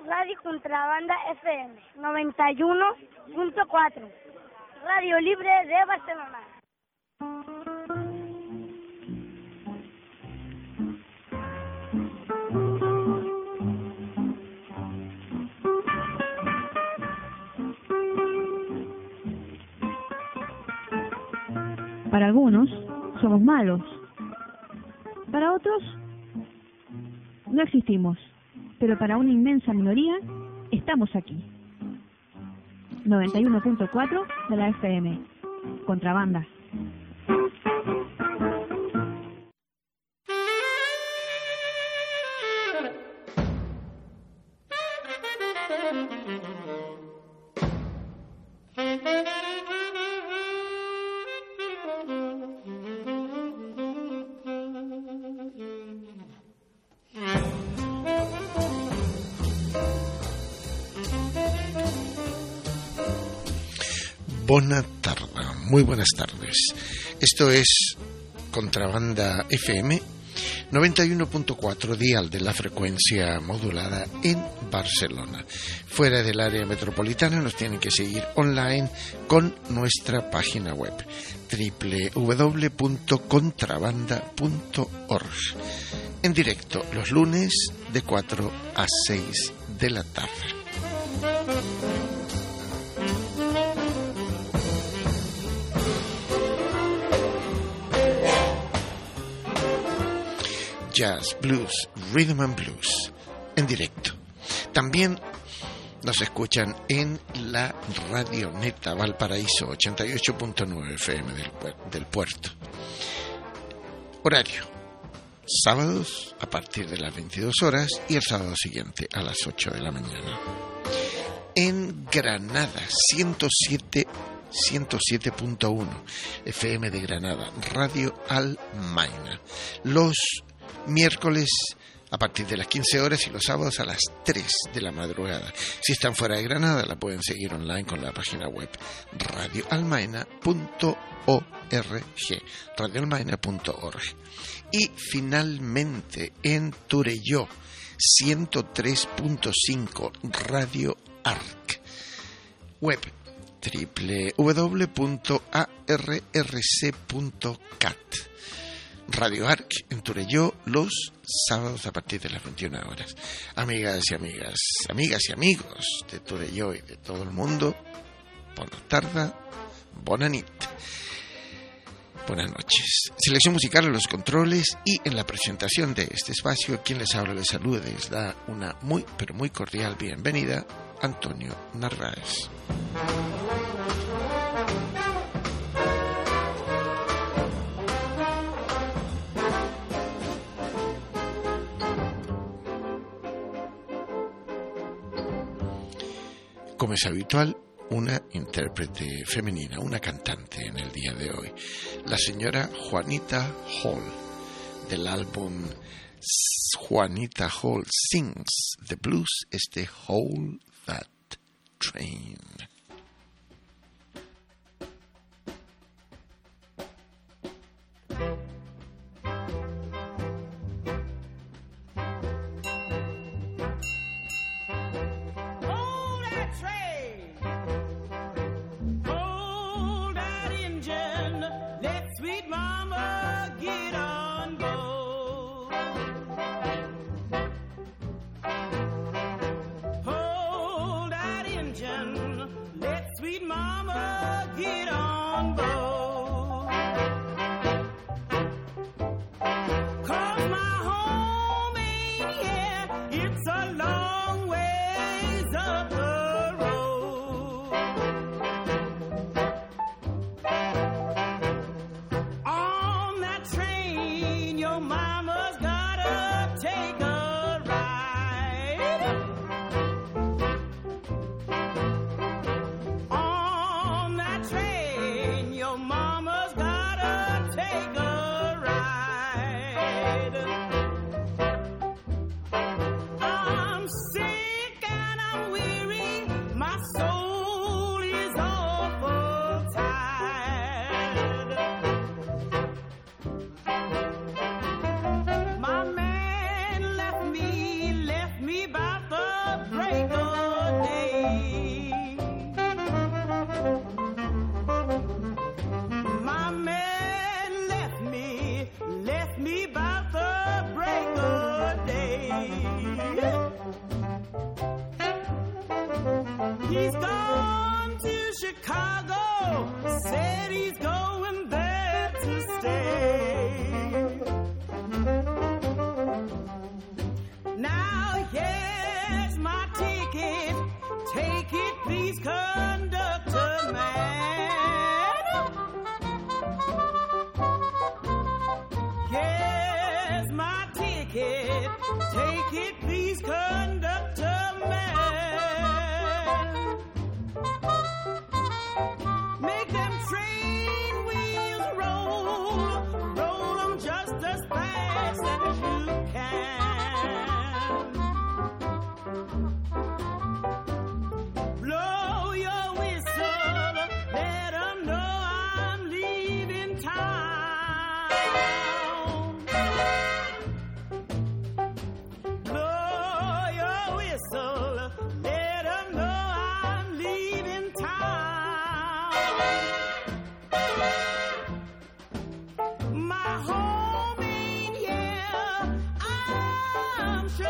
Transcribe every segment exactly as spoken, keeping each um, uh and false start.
Radio Contrabanda F M noventa y uno punto cuatro, Radio Libre de Barcelona. Para algunos somos malos, para otros no existimos, pero para una inmensa minoría estamos aquí. noventa y uno punto cuatro de la F M, Contrabanda. Buena tarde, muy buenas tardes. Esto es Contrabanda F M noventa y uno punto cuatro, dial de la frecuencia modulada en Barcelona. Fuera del área metropolitana nos tienen que seguir online con nuestra página web doble u doble u doble u punto contrabanda punto org. En directo los lunes de cuatro a seis de la tarde. Jazz, blues, rhythm and blues, en directo. También nos escuchan en la Radioneta Valparaíso ochenta y ocho punto nueve F M del, del puerto. Horario: sábados a partir de las veintidós horas y el sábado siguiente a las ocho de la mañana. En Granada, ciento siete punto uno F M de Granada, Radio Almaina. Los miércoles a partir de las quince horas y los sábados a las tres de la madrugada. Si están fuera de Granada, la pueden seguir online con la página web radio almaina punto org, radio almaina punto org. Y finalmente en Torelló, ciento tres punto cinco Radio Arc, web doble u doble u doble u punto a r r c punto cat. Radio Arc en Torelló los sábados a partir de las veintiuna horas. Amigas y amigas, amigas y amigos de Torelló y de todo el mundo, buenas tardes, buena nit, buenas noches. Selección musical en los controles y en la presentación de este espacio, quien les habla, les saluda y les da una muy pero muy cordial bienvenida, Antonio Narváez. Como es habitual, una intérprete femenina, una cantante en el día de hoy, la señora Juanita Hall, del álbum Juanita Hall Sings the Blues, este Hold That Train. Oh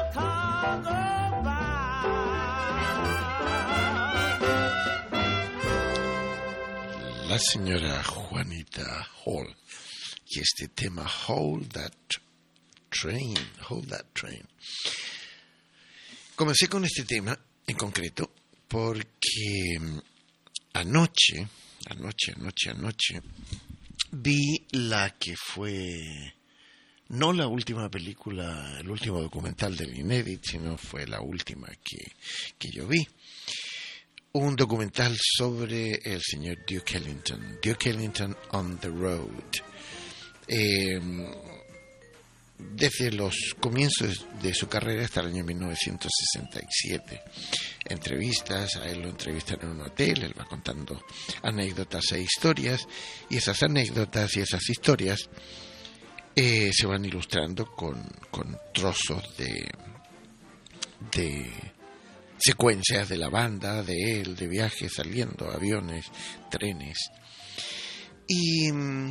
car go by. La señora Juanita Hall y este tema Hold That Train, Hold That Train. Comencé con este tema en concreto porque anoche, anoche, anoche, anoche vi la que fue no la última película, el último documental del Inédit, sino fue la última que, que yo vi. Un documental sobre el señor Duke Ellington, Duke Ellington on the Road. Eh, desde los comienzos de su carrera hasta el año mil novecientos sesenta y siete. Entrevistas, a él lo entrevistan en un hotel, él va contando anécdotas e historias, y esas anécdotas y esas historias eh, se van ilustrando con, con trozos de, de secuencias de la banda, de él, de viajes saliendo, aviones, trenes. Y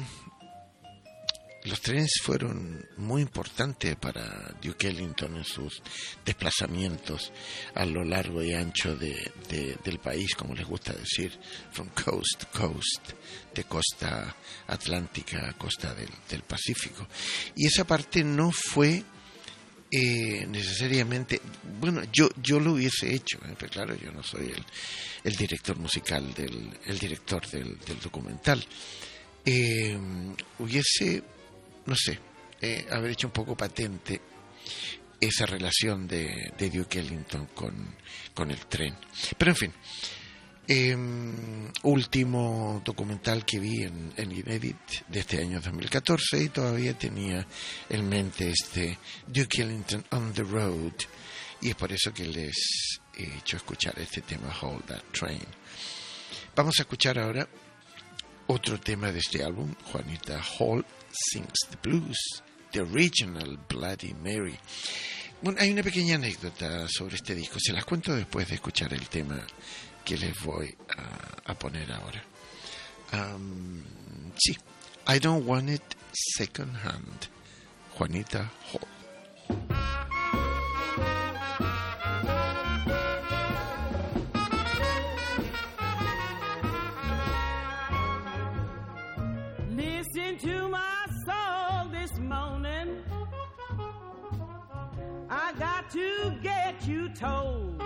los trenes fueron muy importantes para Duke Ellington en sus desplazamientos a lo largo y ancho de, de, del país, como les gusta decir, from coast to coast, de costa atlántica a costa del, del Pacífico. Y esa parte no fue eh, necesariamente, bueno, yo yo lo hubiese hecho, ¿eh? Pero claro, yo no soy el, el director musical, del el director del, del documental. Eh, hubiese no sé, eh, haber hecho un poco patente esa relación de, de Duke Ellington con, con el tren. Pero en fin, eh, último documental que vi en, en Inédit de este año dos mil catorce, y todavía tenía en mente este Duke Ellington on the Road, y es por eso que les he hecho escuchar este tema Hold That Train. Vamos a escuchar ahora otro tema de este álbum. Juanita Hall Sings the Blues, the original Bloody Mary. Bueno, hay una pequeña anécdota sobre este disco, se las cuento después de escuchar el tema que les voy a, a poner ahora. Um, sí, I Don't Want It Second Hand, Juanita Hall. To my soul this morning, I got to get you told.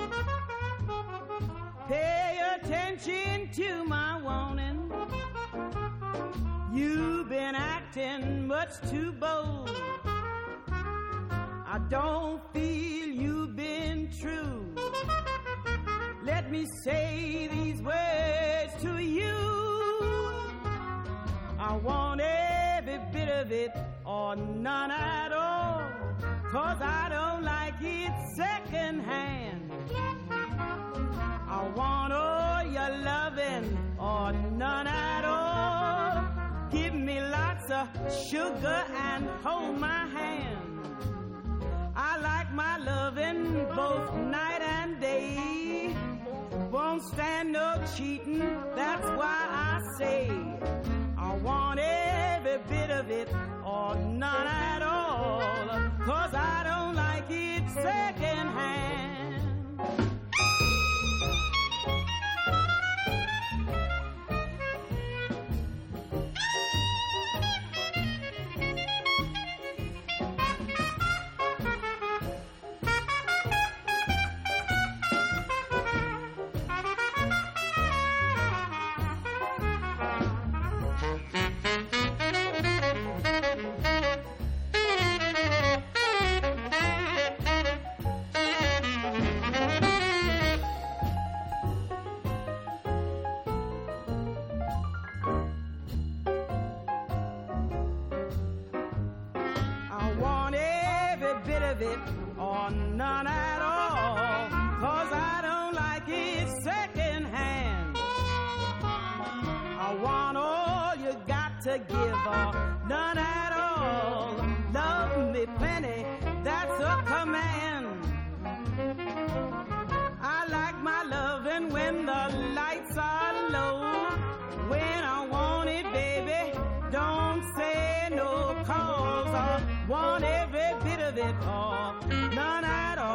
Pay attention to my warning. You've been acting much too bold. I don't feel you've been true. Let me say these words to you. I want every bit of it or none at all, 'cause I don't like it secondhand. I want all your loving or none at all. Give me lots of sugar and hold my hand. I like my loving both night and day. Won't stand no cheating, that's why I say I want every bit of it or none at all, 'cause I don't like it secondhand. It or none at all, 'cause I don't like it secondhand. I want all you got to give or none at all. Love me plenty, that's a command. I like my loving when the lights are low. When I want it, baby, don't say no, 'cause I want every bit of it or none at all.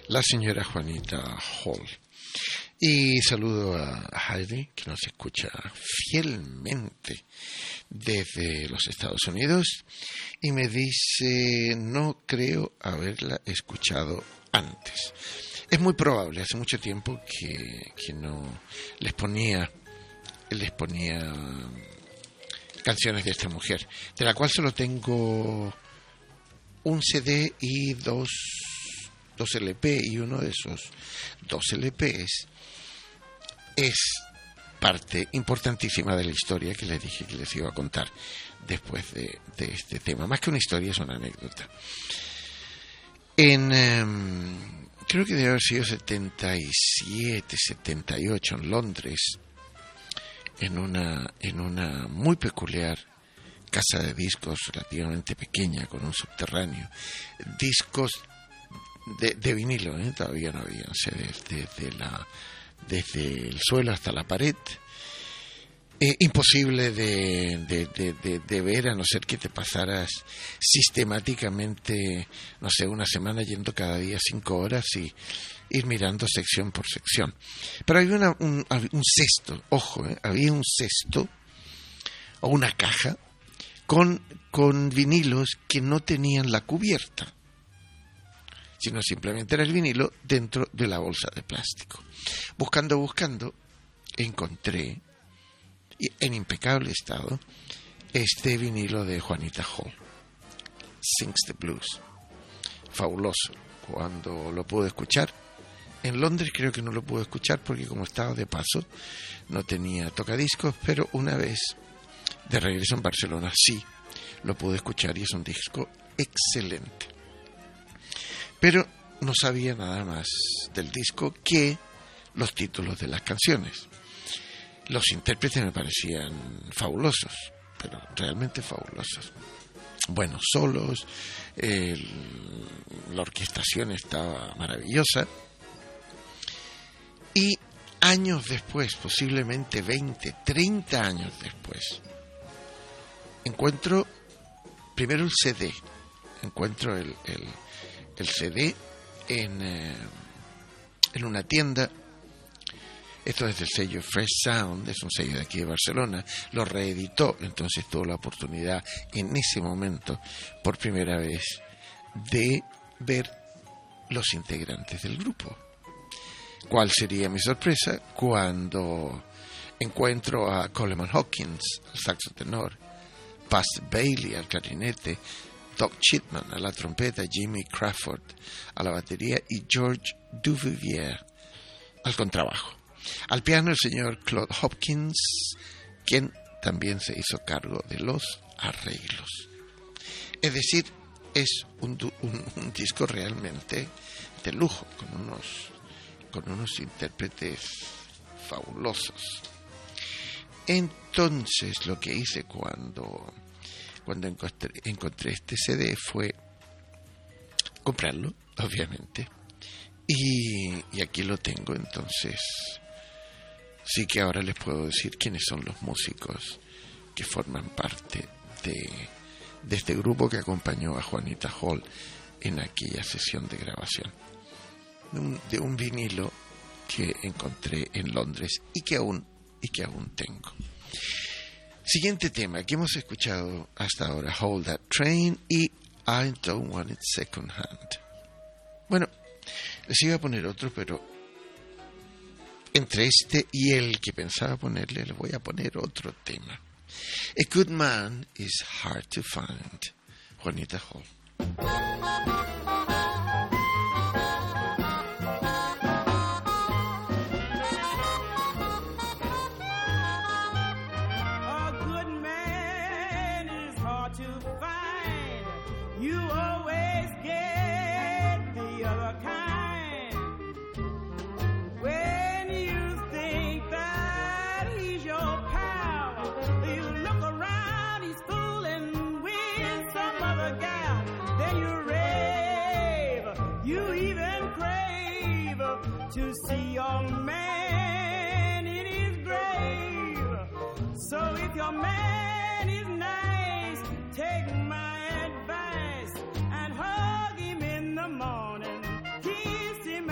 la señora Juanita Hall. Y saludo a Heidi, que nos escucha fielmente desde los Estados Unidos, y me dice, no creo haberla escuchado antes. Es muy probable, hace mucho tiempo que, que no les ponía, les ponía canciones de esta mujer, de la cual solo tengo un C D y dos, dos L P, y uno de esos dos L Ps es parte importantísima de la historia que les dije que les iba a contar después de, de este tema. Más que una historia, es una anécdota. En um, creo que debe haber sido setenta y siete, setenta y ocho, en Londres, en una en una muy peculiar casa de discos relativamente pequeña con un subterráneo, discos de, de vinilo, ¿eh? Todavía no había C Ds, desde la desde el suelo hasta la pared, eh, imposible de, de, de, de, de ver, a no ser que te pasaras sistemáticamente, no sé, una semana yendo cada día cinco horas y ir mirando sección por sección. Pero había una, un, un cesto, ojo, eh, había un cesto o una caja con, con vinilos que no tenían la cubierta, sino simplemente era el vinilo dentro de la bolsa de plástico. Buscando, buscando, encontré, en impecable estado, este vinilo de Juanita Hall, Sings the Blues. Fabuloso. Cuando lo pude escuchar, en Londres creo que no lo pude escuchar porque como estaba de paso, no tenía tocadiscos, pero una vez de regreso en Barcelona sí lo pude escuchar y es un disco excelente. Pero no sabía nada más del disco que los títulos de las canciones. Los intérpretes me parecían fabulosos, pero realmente fabulosos. Buenos solos, el, la orquestación estaba maravillosa. Y años después, posiblemente veinte, treinta años después, encuentro primero el C D, encuentro el... el el C D en, eh, en una tienda. Esto es del sello Fresh Sound, es un sello de aquí de Barcelona, lo reeditó, entonces tuve la oportunidad en ese momento, por primera vez, de ver los integrantes del grupo. ¿Cuál sería mi sorpresa cuando encuentro a Coleman Hawkins, al saxo tenor, Buzz Bailey al clarinete, Doc Chipman a la trompeta, Jimmy Crawford a la batería y George Duvivier al contrabajo. Al piano el señor Claude Hopkins, quien también se hizo cargo de los arreglos. Es decir, es un, un, un disco realmente de lujo, con unos, con unos intérpretes fabulosos. Entonces, lo que hice cuando... Cuando encontré, encontré este C D fue comprarlo, obviamente, y, y aquí lo tengo. Entonces sí que ahora les puedo decir quiénes son los músicos que forman parte de, de este grupo que acompañó a Juanita Hall en aquella sesión de grabación de un, de un vinilo que encontré en Londres y que aún, y que aún tengo. Siguiente tema que hemos escuchado hasta ahora, Hold That Train y I Don't Want It Second Hand. Bueno, les iba a poner otro, pero entre este y el que pensaba ponerle, le voy a poner otro tema. A Good Man is Hard to Find, Juanita Hall. To see your man in his grave. So if your man is nice, take my advice and hug him in the morning, kiss him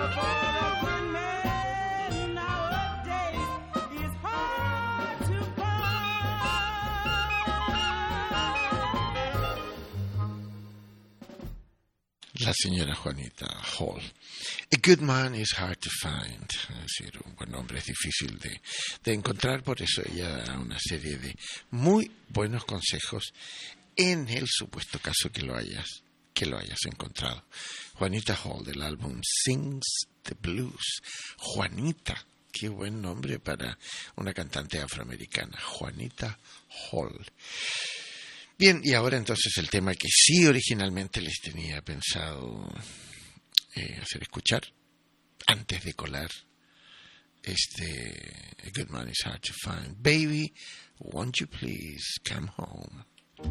La señora Juanita Hall. A good man is hard to find. Es decir, un buen hombre es difícil de, de encontrar, por eso ella da una serie de muy buenos consejos en el supuesto caso que lo hayas, que lo hayas encontrado. Juanita Hall, del álbum Sings the Blues. Juanita, qué buen nombre para una cantante afroamericana. Juanita Hall. Bien, y ahora entonces el tema que sí originalmente les tenía pensado eh, hacer escuchar, antes de colar este A Good Man is Hard to Find. Baby, won't you please come home?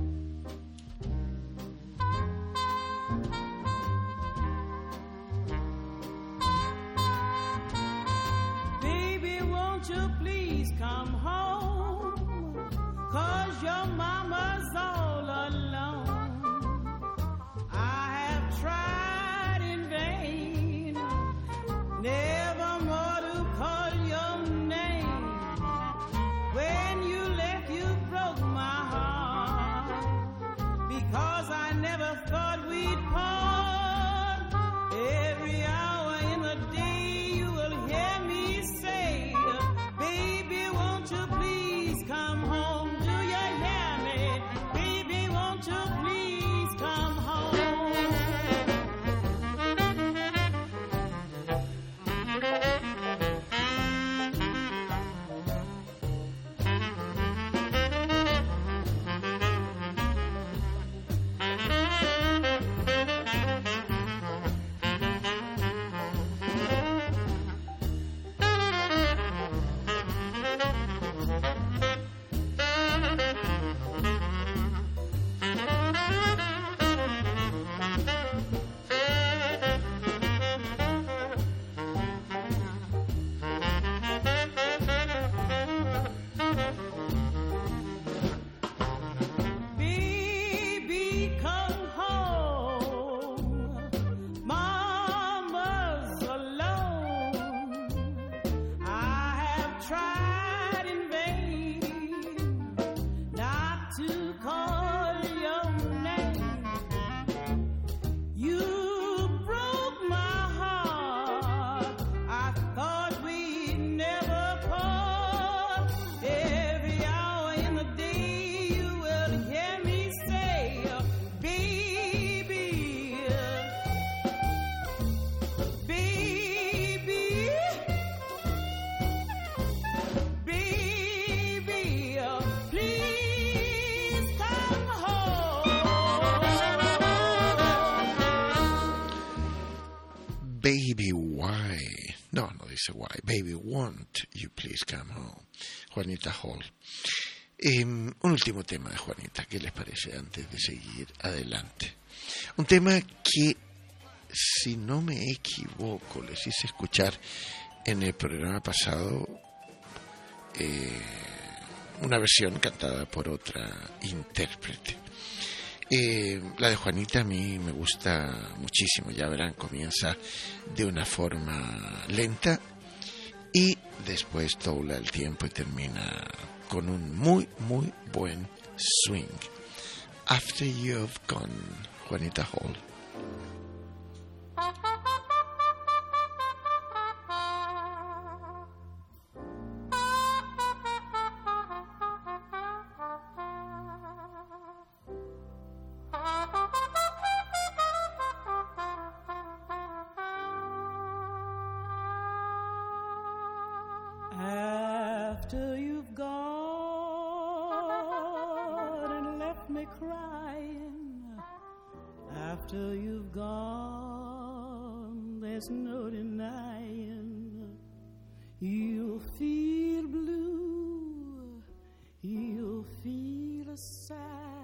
Baby, won't you please come home? 'Cause your mama's all alone. I have tried in vain, never more to call your name. When you left, you broke my heart, because I never thought we'd part. Every hour in the day you will hear me say, baby, won't you please come home? Baby, why? No, no dice why. Baby, won't you please come home? Juanita Hall. Eh, un último tema de Juanita, ¿qué les parece antes de seguir adelante? Un tema que, si no me equivoco, les hice escuchar en el programa pasado, eh, una versión cantada por otra intérprete. Eh, la de Juanita a mí me gusta muchísimo, ya verán, comienza de una forma lenta y después dobla el tiempo y termina con un muy, muy buen swing. After You've Gone, Juanita Hall. After you've gone and left me crying, after you've gone, there's no denying, you'll feel blue, you'll feel sad,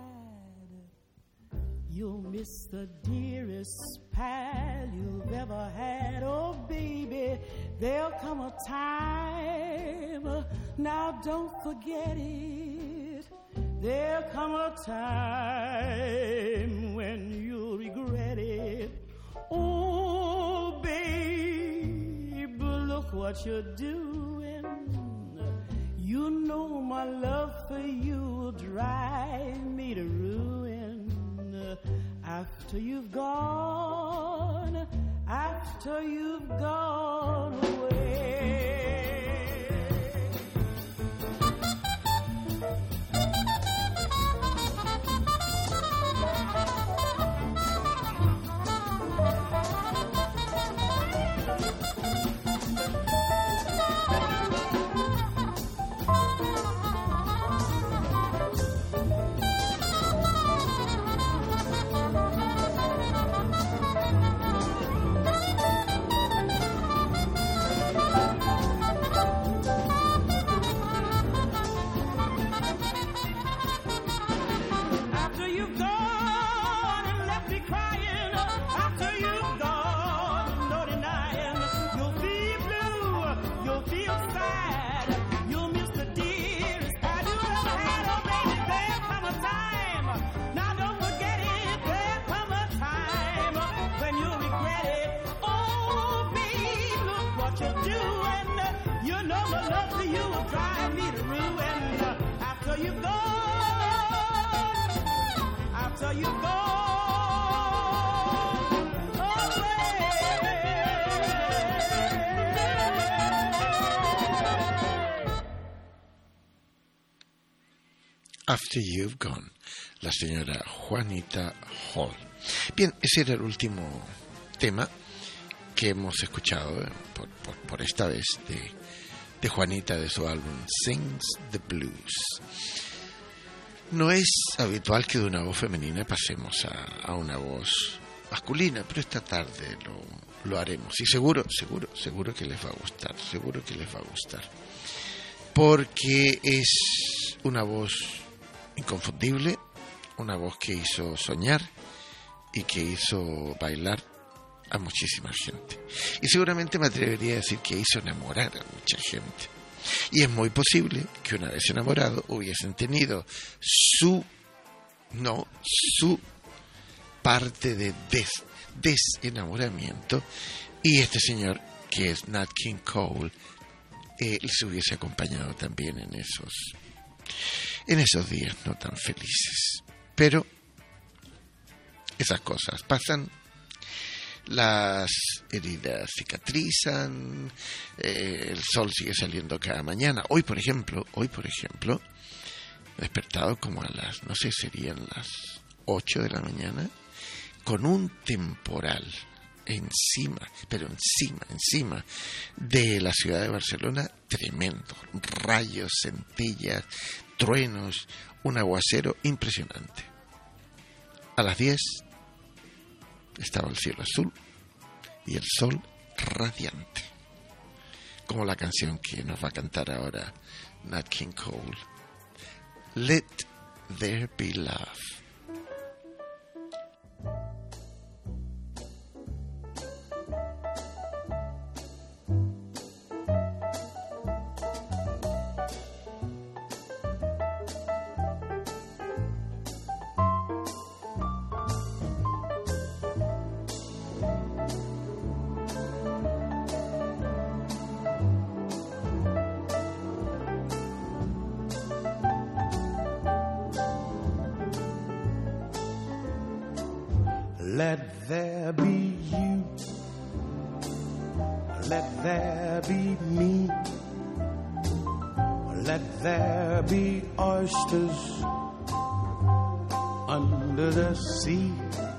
you'll miss the dearest pal you've ever had. Oh baby, there'll come a time, now don't forget it, there'll come a time when you'll regret it. Oh baby, what you're doing. You know my love for you will drive me to ruin. After you've gone, after you've gone away. After You've Gone, la señora Juanita Hall. Bien, ese era el último tema que hemos escuchado eh, por, por, por esta vez de, de Juanita, de su álbum Sings the Blues. No es habitual que de una voz femenina pasemos a, a una voz masculina, pero esta tarde lo, lo haremos. Y seguro, seguro, seguro que les va a gustar, seguro que les va a gustar. Porque es una voz inconfundible, una voz que hizo soñar y que hizo bailar a muchísima gente. Y seguramente me atrevería a decir que hizo enamorar a mucha gente. Y es muy posible que una vez enamorado hubiesen tenido su, no, su parte de des, desenamoramiento y este señor, que es Nat King Cole, eh, se hubiese acompañado también en esos, en esos días no tan felices. Pero esas cosas pasan. Las heridas cicatrizan, eh, el sol sigue saliendo cada mañana. Hoy, por ejemplo, hoy, por ejemplo, he despertado como a las, no sé, serían las ocho de la mañana, con un temporal encima, pero encima, encima de la ciudad de Barcelona, tremendo. Rayos, centellas, truenos, un aguacero impresionante. A las diez estaba el cielo azul y el sol radiante, como la canción que nos va a cantar ahora Nat King Cole, Let There Be Love. Let there be you, let there be me, let there be oysters under the sea,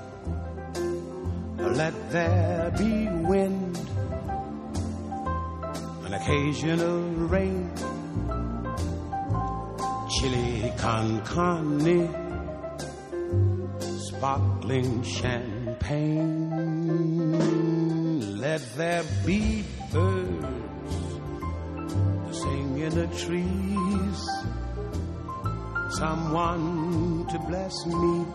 let there be wind, an occasional rain, chili con carne, sparkling champagne. Let there be birds to sing in the trees, someone to bless me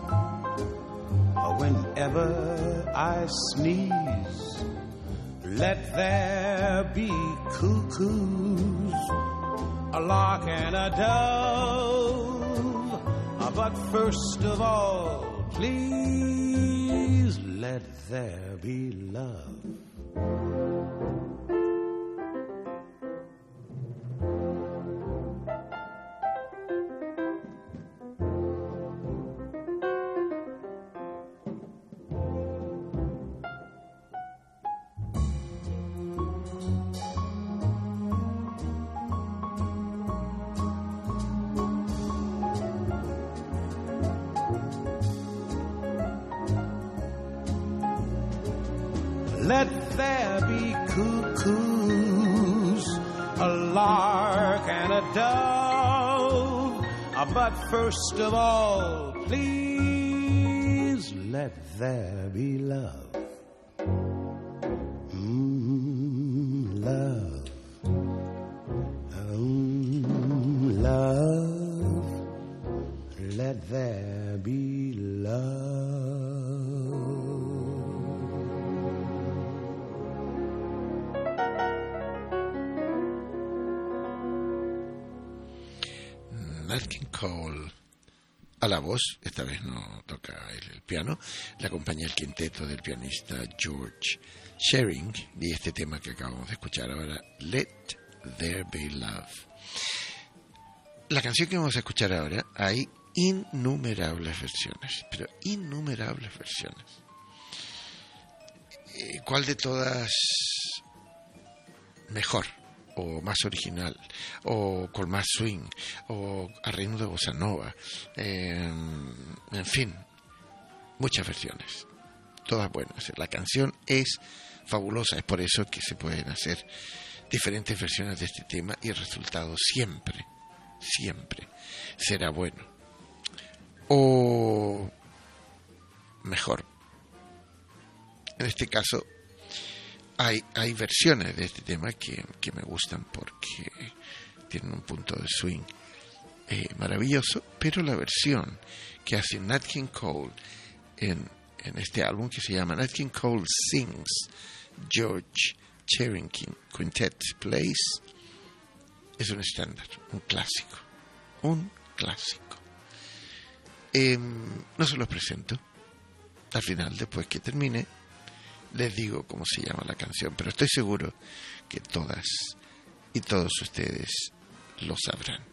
whenever I sneeze. Let there be cuckoos, a lark and a dove, but first of all, please let there be love. there be cuckoos, a lark and a dove. But first of all, please let there be love. Mm, love. Mm, love. Let there be love. Nat King Cole a la voz, esta vez no toca el, el piano, le acompaña el quinteto del pianista George Shearing y este tema que acabamos de escuchar ahora, Let There Be Love. La canción que vamos a escuchar ahora, hay innumerables versiones, pero innumerables versiones. ¿Cuál de todas mejor? O más original, o con más swing, o a ritmo de bossa nova, eh, en fin, muchas versiones, todas buenas. La canción es fabulosa, es por eso que se pueden hacer diferentes versiones de este tema y el resultado siempre, siempre será bueno, o mejor. En este caso, Hay, hay versiones de este tema que, que me gustan porque tienen un punto de swing eh, maravilloso, pero la versión que hace Nat King Cole en, en este álbum que se llama Nat King Cole Sings, George Shearing Quintet Plays, es un estándar, un clásico, un clásico. Eh, no se los presento. Al final, después que termine, les digo cómo se llama la canción, pero estoy seguro que todas y todos ustedes lo sabrán.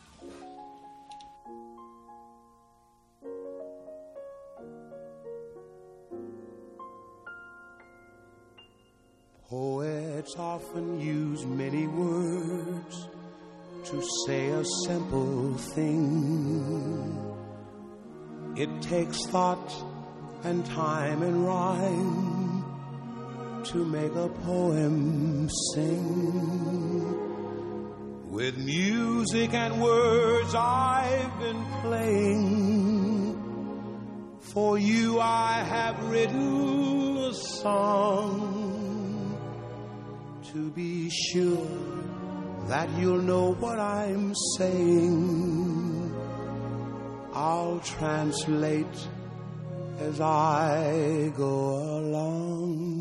Poets often use many words to say a simple thing. It takes thought and time and rhyme to make a poem sing. With music and words I've been playing. For you I have written a song. To be sure that you'll know what I'm saying, I'll translate as I go along.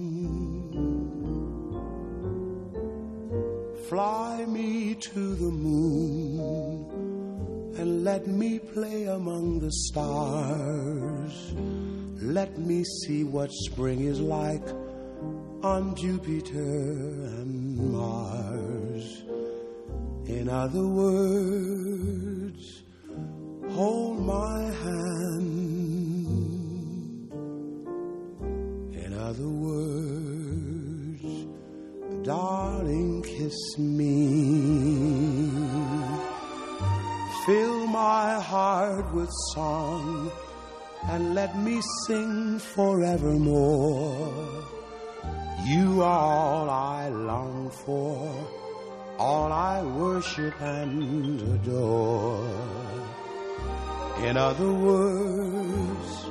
Fly me to the moon and let me play among the stars. Let me see what spring is like on Jupiter and Mars. In other words, hold my hand. In other words, darling, kiss me. Fill my heart with song and let me sing forevermore. You are all I long for, all I worship and adore. In other words,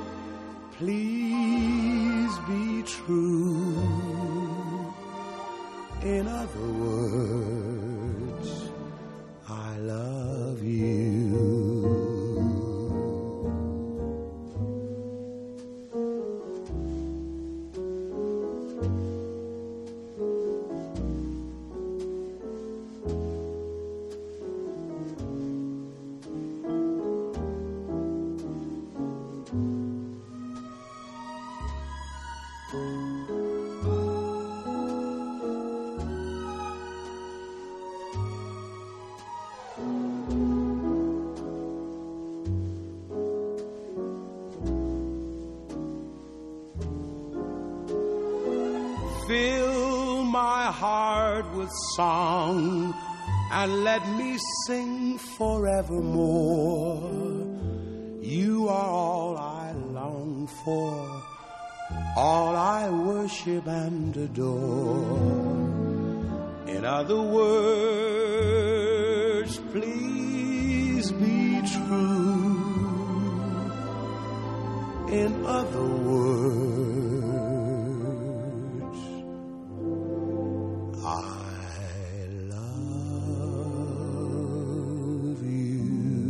please be true. In other words, I love you. Fill my heart with song and let me sing forevermore. You are all I long for, all I worship and adore. In other words, please be true. In other words, I love you.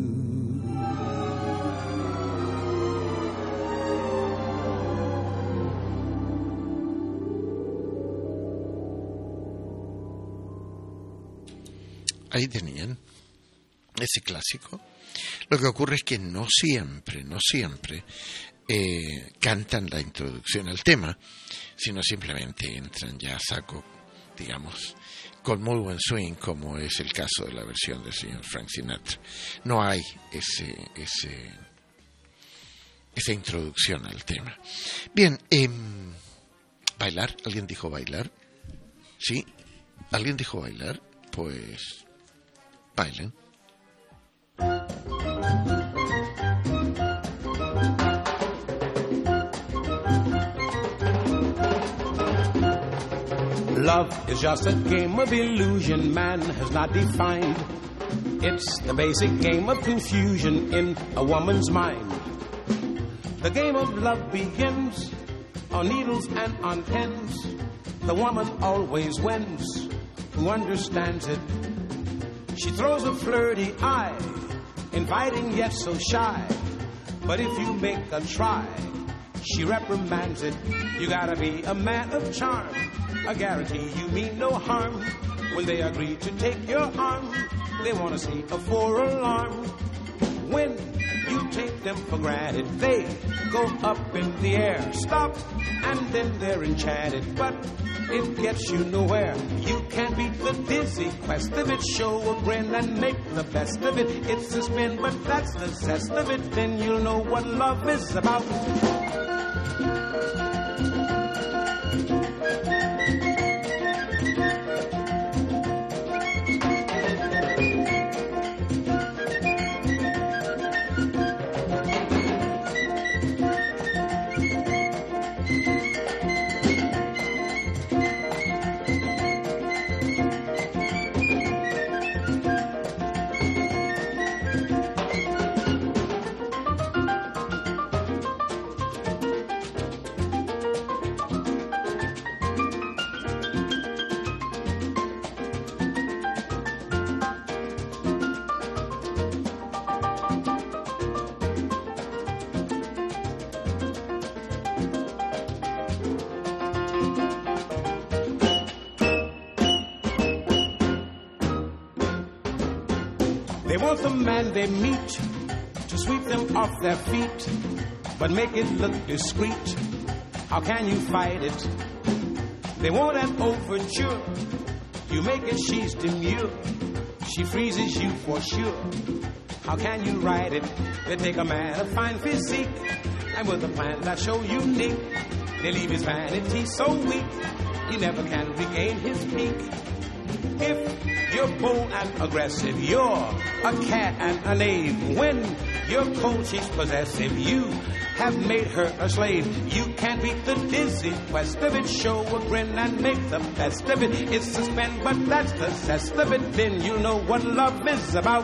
Ahí tenían ese clásico. Lo que ocurre es que no siempre, no siempre eh, cantan la introducción al tema, sino simplemente entran ya a saco, digamos, con muy buen swing, como es el caso de la versión del señor Frank Sinatra. No hay ese, ese, esa introducción al tema. Bien, eh, ¿bailar? ¿Alguien dijo bailar? ¿Sí? ¿Alguien dijo bailar? Pues bailen. Love is just a game of illusion man has not defined. It's the basic game of confusion in a woman's mind. The game of love begins on needles and on pens. The woman always wins who understands it. She throws a flirty eye, inviting yet so shy. But if you make a try, she reprimands it. You gotta be a man of charm. I guarantee you mean no harm. When they agree to take your arm, they wanna see a four alarm. When you take them for granted, they go up in the air, stop, and then they're enchanted. But it gets you nowhere. You can't beat the dizzy quest of it. Show a grin and make the best of it. It's a spin, but that's the zest of it. Then you'll know what love is about. They want the man they meet to sweep them off their feet, but make it look discreet. How can you fight it? They want an overture. You make it, she's demure. She freezes you for sure. How can you ride it? They take a man of fine physique, and with a plan that's so unique, they leave his vanity so weak, he never can regain his peak. If you're bold and aggressive, you're a cat and a knave. When you're cold, she's possessive. You have made her a slave. You can't beat the dizzy quest of it. Show a grin and make the best of it. It's suspense, but that's the zest of it. Then you know what love is about.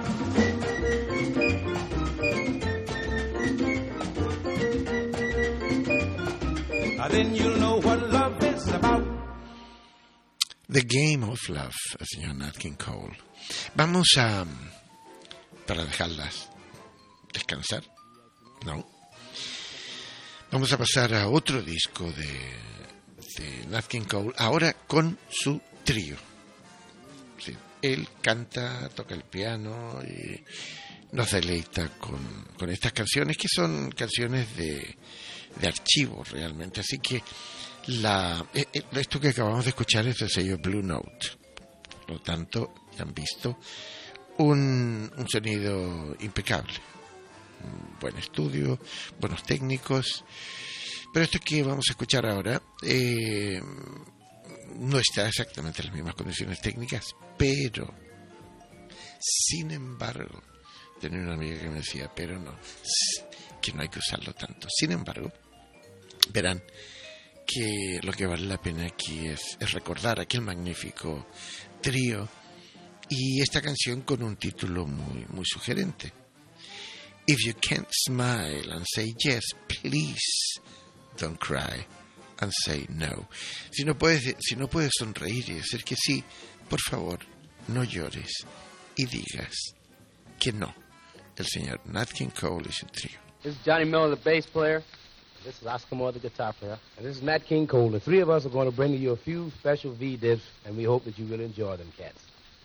Then you'll know what love is about. The Game of Love, el señor Nat King Cole. Vamos a, para dejarlas descansar, ¿no? Vamos a pasar a otro disco de, de Nat King Cole, ahora con su trío. Sí, él canta, toca el piano y nos deleita con, con estas canciones que son canciones de, de archivo realmente, así que La, esto que acabamos de escuchar es el sello Blue Note. Por lo tanto, ya han visto un, un sonido impecable. Un buen estudio, buenos técnicos. Pero esto que vamos a escuchar ahora eh, no está exactamente en las mismas condiciones técnicas, pero, sin embargo, tenía una amiga que me decía, pero no, que no hay que usarlo tanto. Sin embargo, verán que lo que vale la pena aquí es, es recordar aquel magnífico trío y esta canción con un título muy, muy sugerente. If you can't smile and say yes, please don't cry and say no. Si no puedes, si no puedes sonreír y decir que sí, por favor, no llores y digas que no. El señor Nat King Cole y su trío. This is Johnny Miller, the bass player. This is Oscar Moore, the guitar player. And this is Nat King Cole. The three of us are going to bring you a few special V-dips, and we hope that you will enjoy them, cats.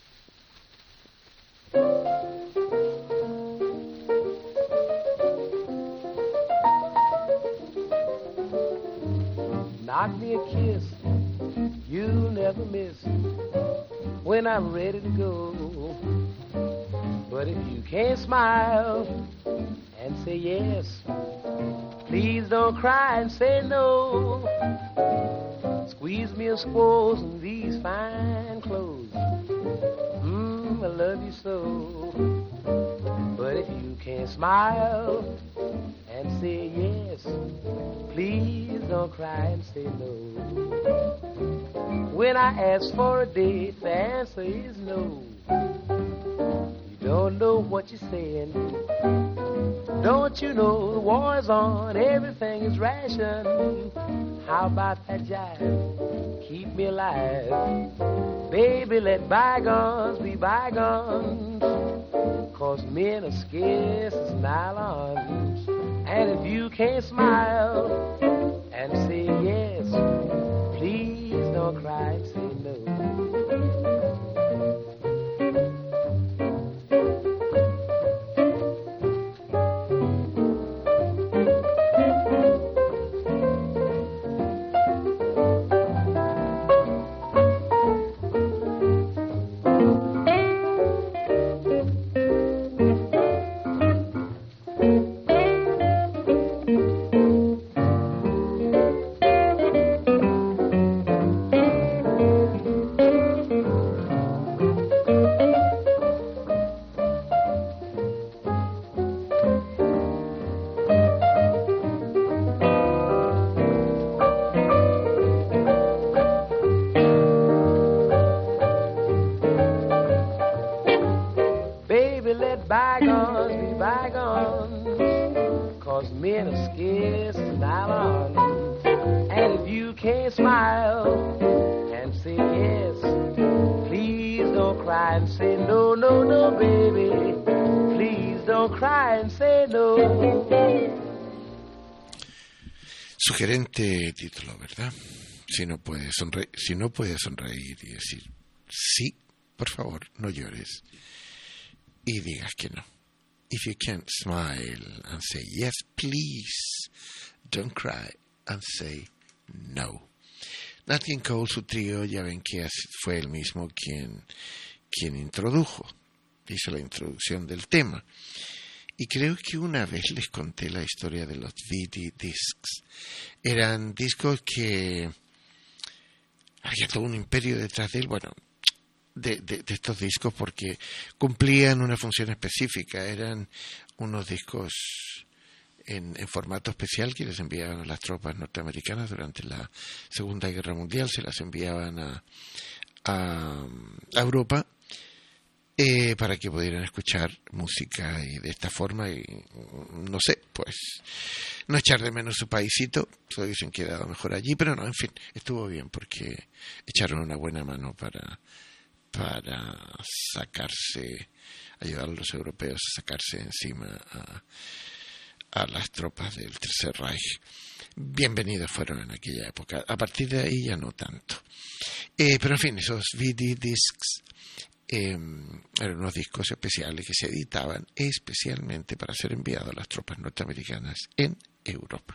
Knock me a kiss, you'll never miss when I'm ready to go. But if you can't smile and say yes, please don't cry and say no. Squeeze me a squoze in these fine clothes. Mmm, I love you so. But if you can't smile and say yes, please don't cry and say no. When I ask for a date, the answer is no. You don't know what you're saying. Don't you know the war's on, everything is rationed. How about that jive? Keep me alive. Baby, let bygones be bygones. Cause men are scarce as nylons. And if you can't smile and say yes, please don't cry and say no. Sugerente título, ¿verdad? Si no puedes sonreír, si no puedes sonreír y decir sí, por favor, no llores y digas que no. If you can't smile and say yes, please don't cry and say no. Nat King Cole, su trío, ya ven que fue el mismo quien, quien introdujo, hizo la introducción del tema. Y creo que una vez les conté la historia de los V D discs. Eran discos que había todo un imperio detrás de él, bueno, de, de, de estos discos porque cumplían una función específica. Eran unos discos en, en formato especial que les enviaban a las tropas norteamericanas durante la Segunda Guerra Mundial. Se las enviaban a, a, a Europa. Eh, para que pudieran escuchar música y de esta forma y no sé, pues no echar de menos su paisito, se hubiesen quedado mejor allí, pero no, en fin, estuvo bien porque echaron una buena mano para para sacarse, ayudar a los europeos a sacarse encima a, a las tropas del Tercer Reich. Bienvenidos fueron en aquella época, a partir de ahí ya no tanto, eh, pero en fin, esos V D discs Eh, eran unos discos especiales que se editaban especialmente para ser enviados a las tropas norteamericanas en Europa.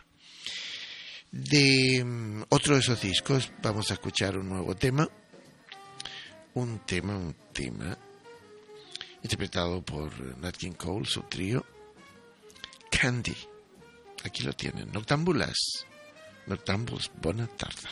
De um, otro de esos discos vamos a escuchar un nuevo tema, un tema, un tema interpretado por Nat King Cole, su trío, Candy. Aquí lo tienen, Noctambulas, Noctambuls, buena tarde.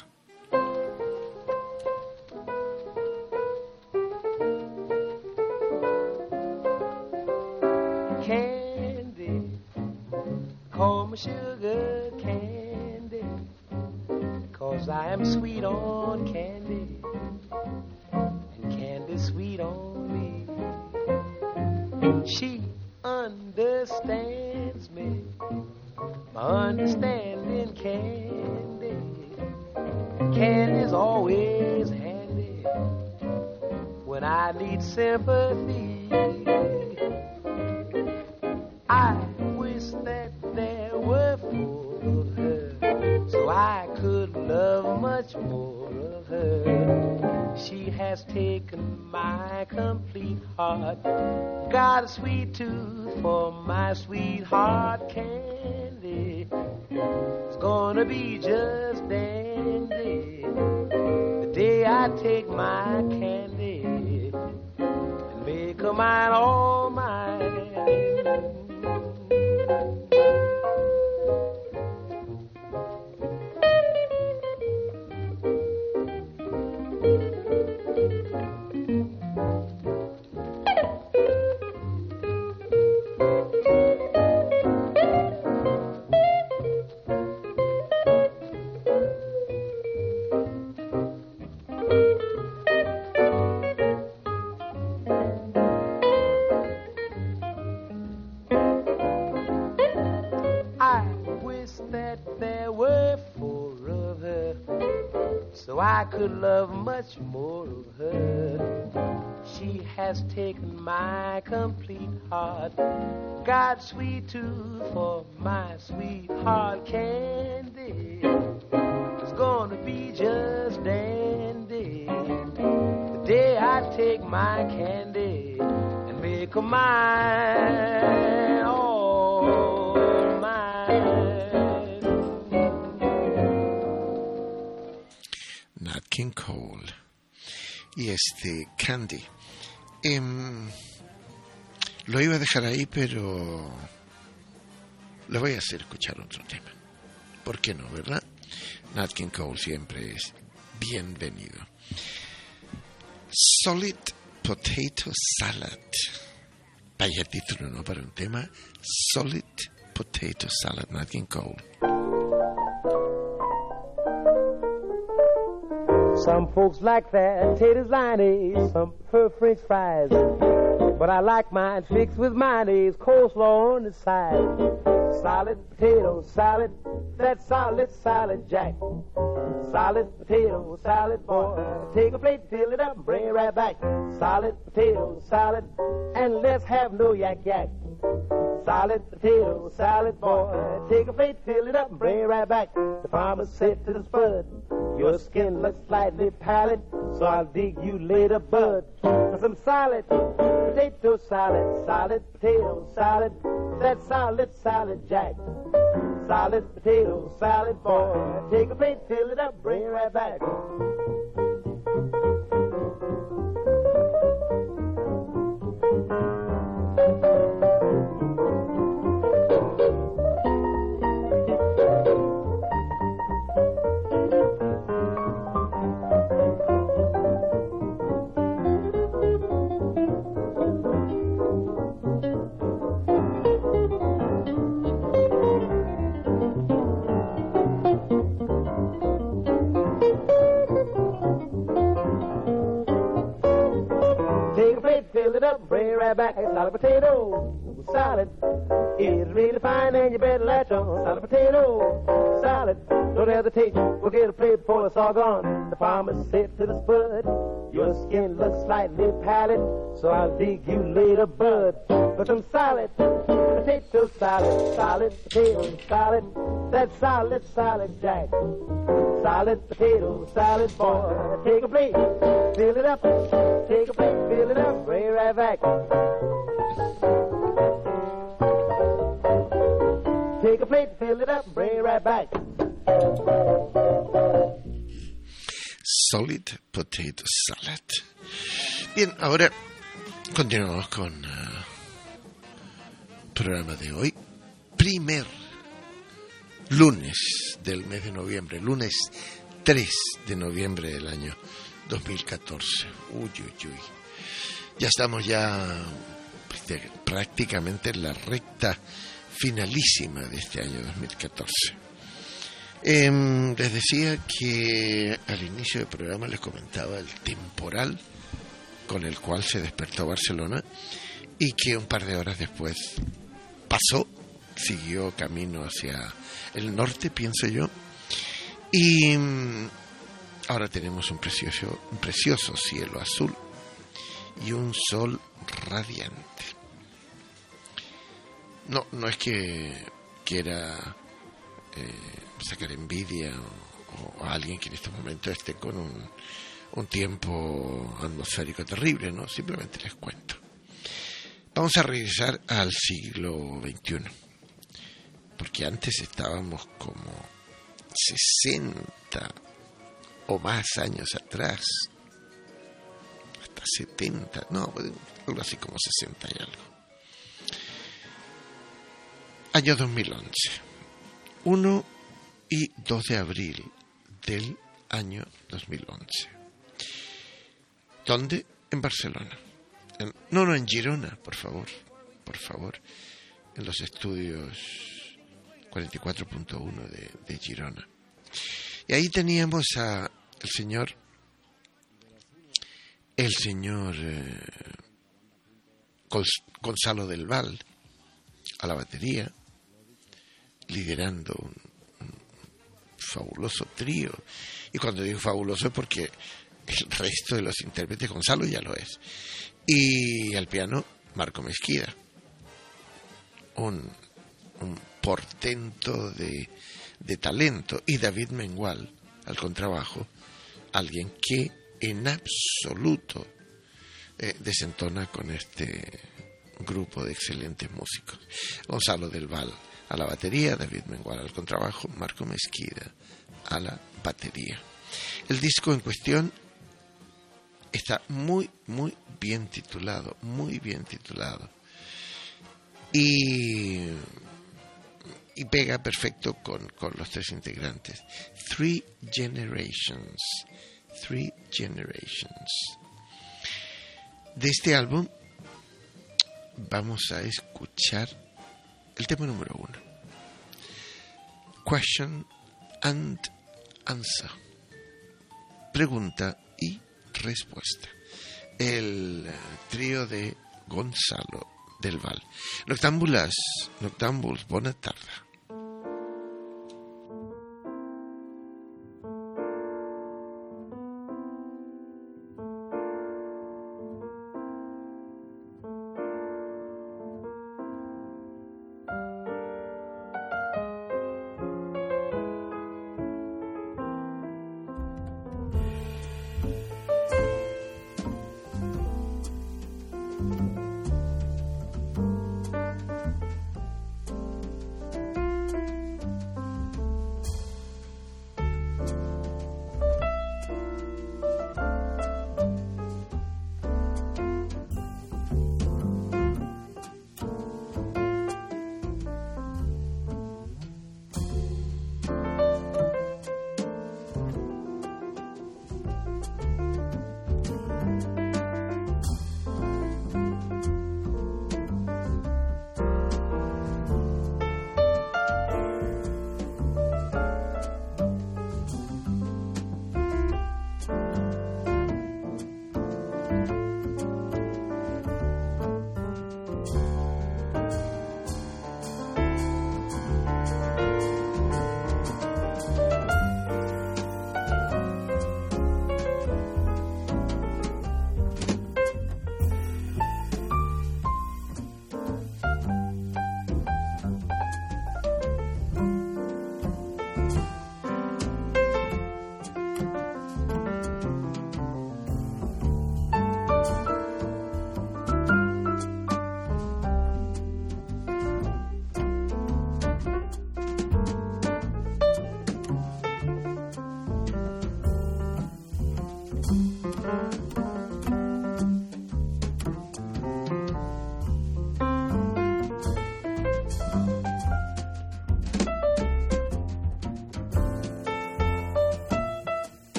Candy, call me sugar candy, 'cause 'cause I am sweet on candy, and candy sweet on me. She understands me, my understanding candy. Candy's always handy when I need sympathy. I wish that there were four of her, so I could love much more of her. She has taken my complete heart, got a sweet tooth for my sweetheart candy. It's gonna be just dandy the day I take my candy and make her mine, all mine. I could love much more of her. She has taken my complete heart, got sweet tooth for my sweetheart candy. It's gonna be just dandy the day I take my candy and make her mine, all mine. Nat King Cole y este Candy. Eh, lo iba a dejar ahí, pero le voy a hacer escuchar otro tema. ¿Por qué no, verdad? Nat King Cole siempre es bienvenido. Solid Potato Salad. Vaya título, ¿no? Para un tema. Solid Potato Salad, Nat King Cole. Some folks like their taters mayonnaise, some prefer French fries, but I like mine fixed with mayonnaise, coleslaw on the side. Solid potato salad, that's solid salad jack. Solid potato salad, boy, take a plate, fill it up, and bring it right back. Solid potato salad, and let's have no yak yak. Solid potato salad, boy, take a plate, fill it up, and bring it right back. The farmer said to the spud, your skin looks slightly pallid, so I'll dig you later, bud. For some solid potato salad, solid potato salad, that's solid salad jack. Solid potato salad, boy, take a plate, fill it up, bring it right back. Fill it up, bring it right back. Solid potato salad is really fine, and you better latch on. Solid potato salad, don't hesitate. We'll get a plate before it's all gone. The farmer said to the spud, your skin looks slightly pallid, so I'll dig you later, bud. For some solid potato salad, solid potato salad, that's solid salad jack. Solid potato salad, boy, take a plate, fill it up, take a plate, fill it up, bring it right back. Take a plate, fill it up, bring it right back. Solid Potato Salad. Bien, ahora continuamos con el uh, programa de hoy. Primer lunes del mes de noviembre, lunes tres de noviembre del año dos mil catorce. Uy, uy, uy. Ya estamos ya pues, de, prácticamente en la recta finalísima de este año dos mil catorce. Eh, les decía que al inicio del programa les comentaba el temporal con el cual se despertó Barcelona y que un par de horas después pasó, siguió camino hacia el norte, pienso yo, y ahora tenemos un precioso, un precioso cielo azul y un sol radiante. No, no es que quiera eh, sacar envidia o, o a alguien que en este momento esté con un, un tiempo atmosférico terrible, no, simplemente les cuento. Vamos a regresar al siglo veintiuno, porque antes estábamos como sesenta o más años atrás, hasta setenta, no, algo así como sesenta y algo. Año dos mil once, uno y dos de abril del año dos mil once. ¿Dónde? En Barcelona. En, no, no, en Girona, por favor, por favor, en los estudios cuarenta y cuatro punto uno de, de Girona. Y ahí teníamos a el señor, el señor eh, Gonzalo del Val a la batería, liderando un, un fabuloso trío. Y cuando digo fabuloso es porque el resto de los intérpretes, Gonzalo ya lo es. Y al piano, Marco Mesquida, un, un portento de, de talento. Y David Mengual al contrabajo, alguien que en absoluto eh, desentona con este grupo de excelentes músicos. Gonzalo del Val a la batería, David Mengual al contrabajo, Marco Mesquida a la batería. El disco en cuestión está muy, muy bien titulado, muy bien titulado. Y, y pega perfecto con, con los tres integrantes. Three Generations. Three Generations. De este álbum vamos a escuchar el tema número uno. Question and Answer. Pregunta y respuesta. El trío de Gonzalo del Val. Noctámbulas, noctámbuls, bona tarda.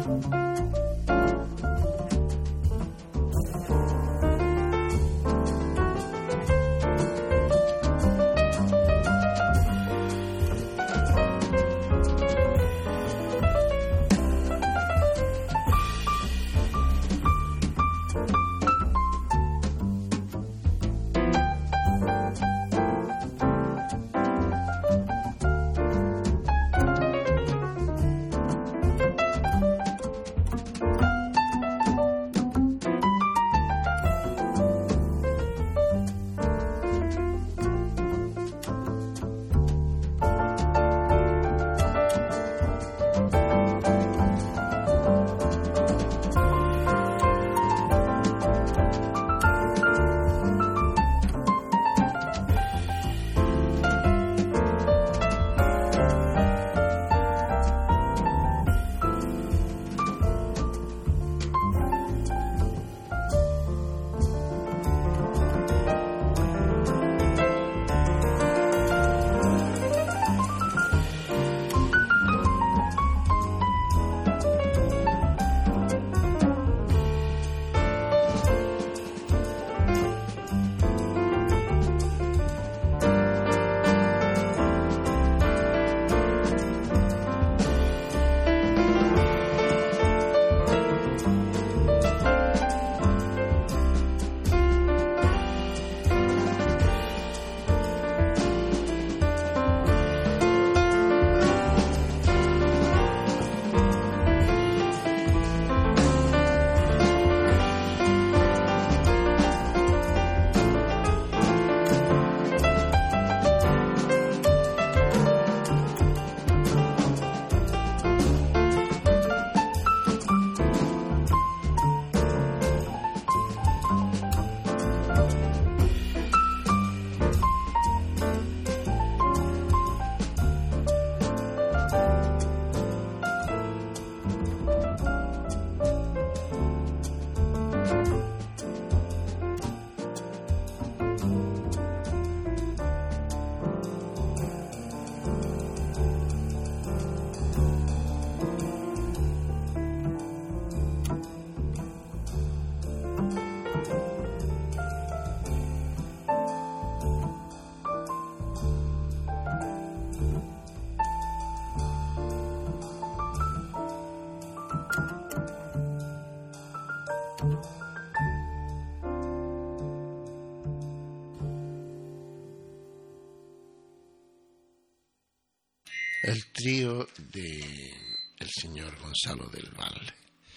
El trío de el señor Gonzalo del Val.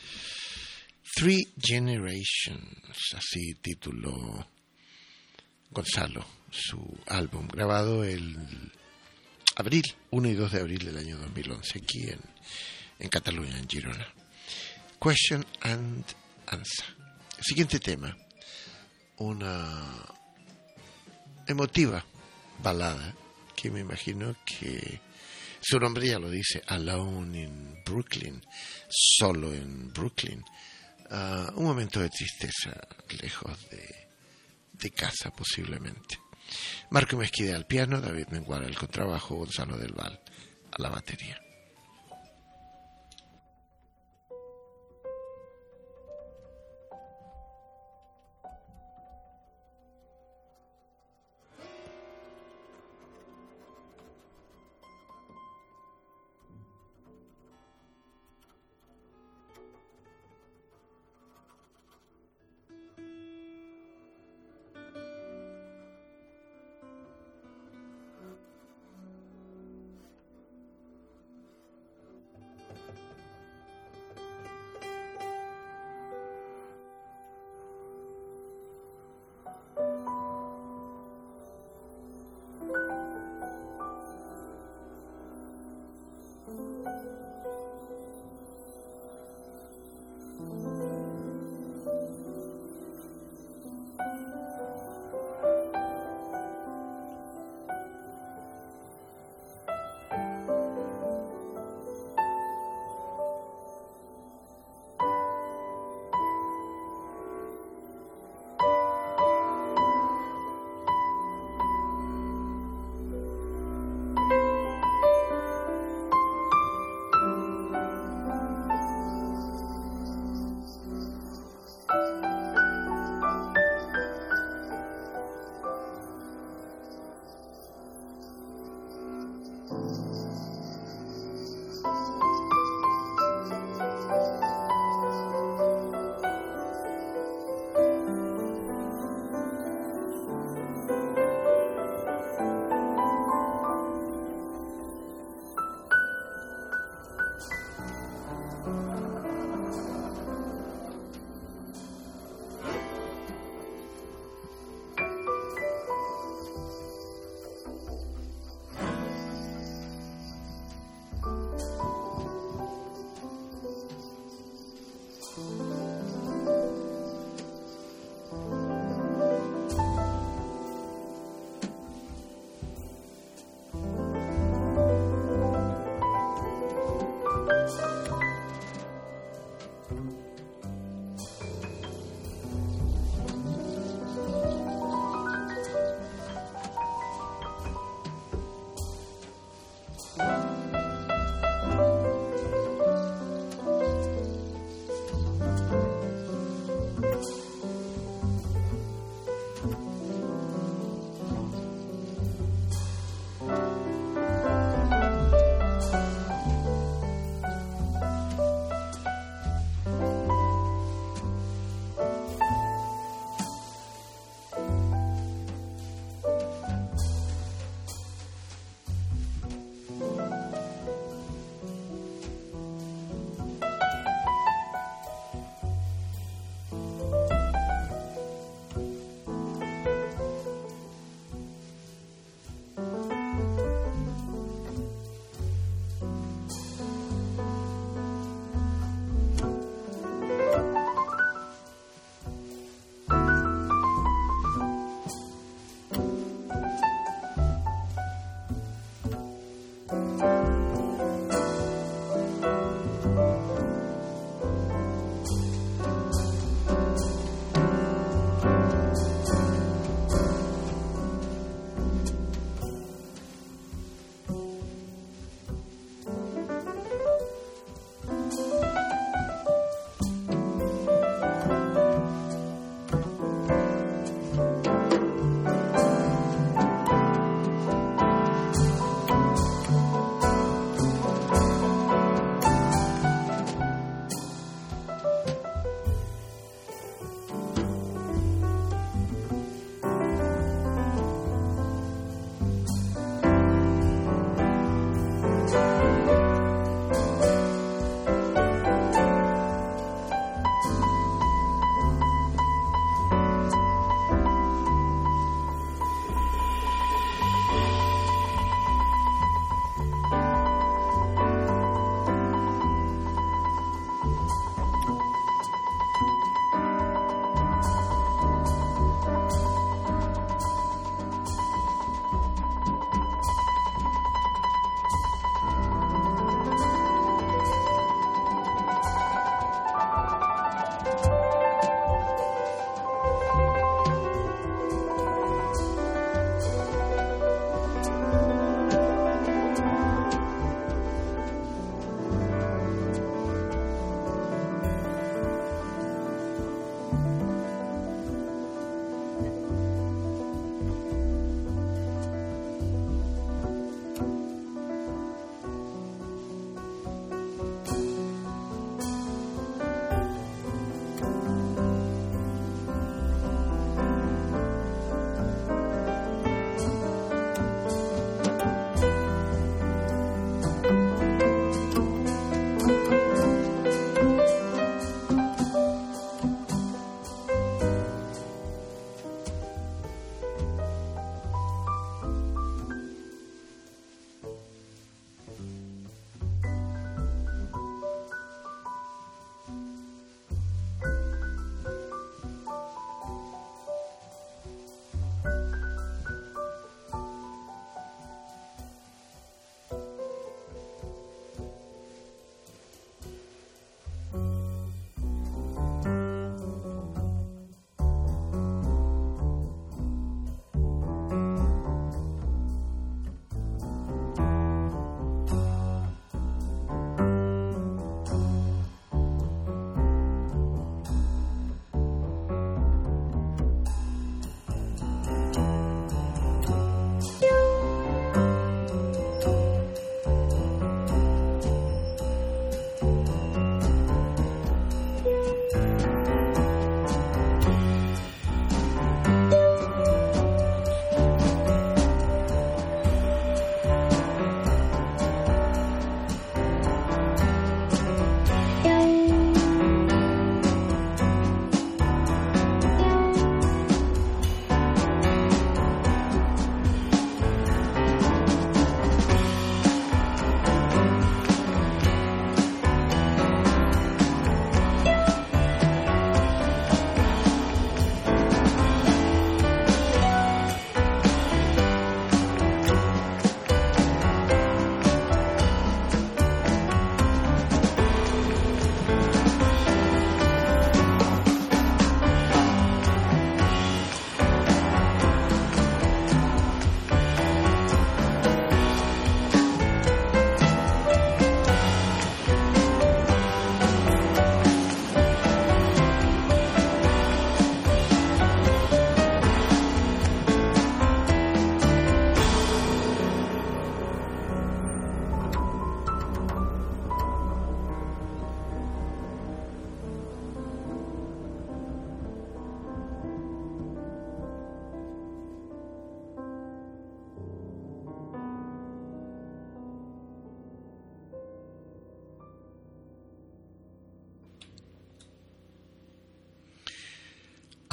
Three Generations, así tituló Gonzalo su álbum, grabado el abril, uno y dos de abril del año dos mil once, aquí en, en Cataluña, en Girona. Question and Answer. Siguiente tema, una emotiva balada que me imagino que su nombre ya lo dice, Alone in Brooklyn, solo en Brooklyn. Uh, un momento de tristeza, lejos de, de casa posiblemente. Marco Mesquida al piano, David Menguara al contrabajo, Gonzalo del Val a la batería.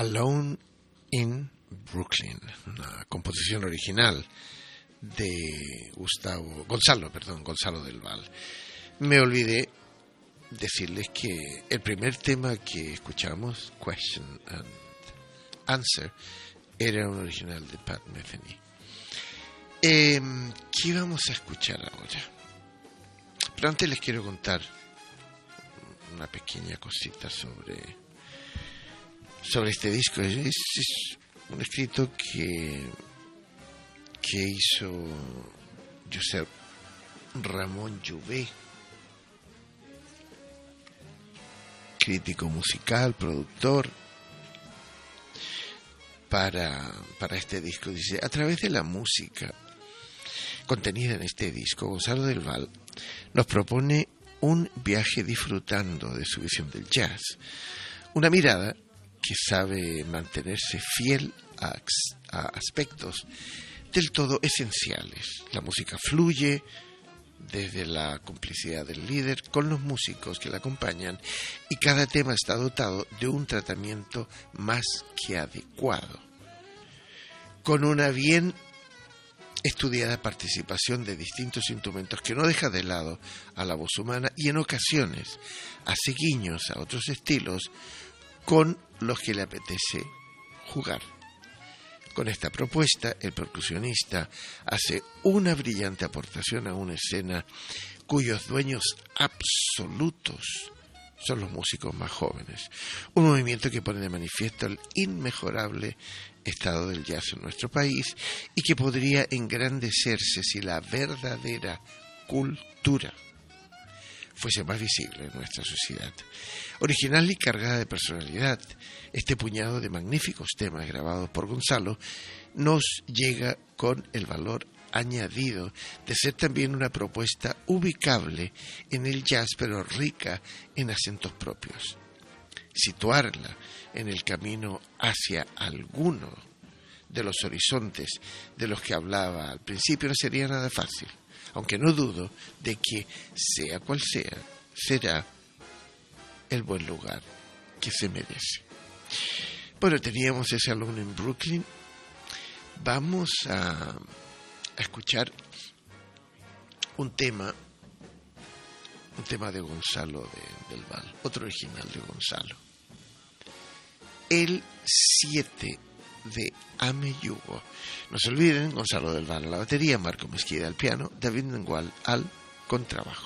Alone in Brooklyn, una composición original de Gustavo, Gonzalo, perdón, Gonzalo del Val. Me olvidé decirles que el primer tema que escuchamos, Question and Answer, era un original de Pat Metheny. Eh, ¿Qué vamos a escuchar ahora? Pero antes les quiero contar una pequeña cosita sobre, sobre este disco. Es, es un escrito que, que hizo Josep Ramón Jouvet, crítico musical, productor, para, para este disco. Dice: a través de la música contenida en este disco, Gonzalo del Val nos propone un viaje disfrutando de su visión del jazz, una mirada que sabe mantenerse fiel a, a aspectos del todo esenciales. La música fluye desde la complicidad del líder con los músicos que la acompañan, y cada tema está dotado de un tratamiento más que adecuado, con una bien estudiada participación de distintos instrumentos que no deja de lado a la voz humana, y en ocasiones hace guiños a otros estilos con los que le apetece jugar. Con esta propuesta, el percusionista hace una brillante aportación a una escena cuyos dueños absolutos son los músicos más jóvenes. Un movimiento que pone de manifiesto el inmejorable estado del jazz en nuestro país y que podría engrandecerse si la verdadera cultura fuese más visible en nuestra sociedad. Original y cargada de personalidad, este puñado de magníficos temas grabados por Gonzalo nos llega con el valor añadido de ser también una propuesta ubicable en el jazz, pero rica en acentos propios. Situarla en el camino hacia alguno de los horizontes de los que hablaba al principio no sería nada fácil, aunque no dudo de que, sea cual sea, será el buen lugar que se merece. Bueno, teníamos ese Alone in Brooklyn. Vamos a, a escuchar un tema, un tema de Gonzalo de, del Val, otro original de Gonzalo. El siete de Ameyugo. No se olviden, Gonzalo del Val a la batería, Marco Mesquida al piano, David Mengual al contrabajo.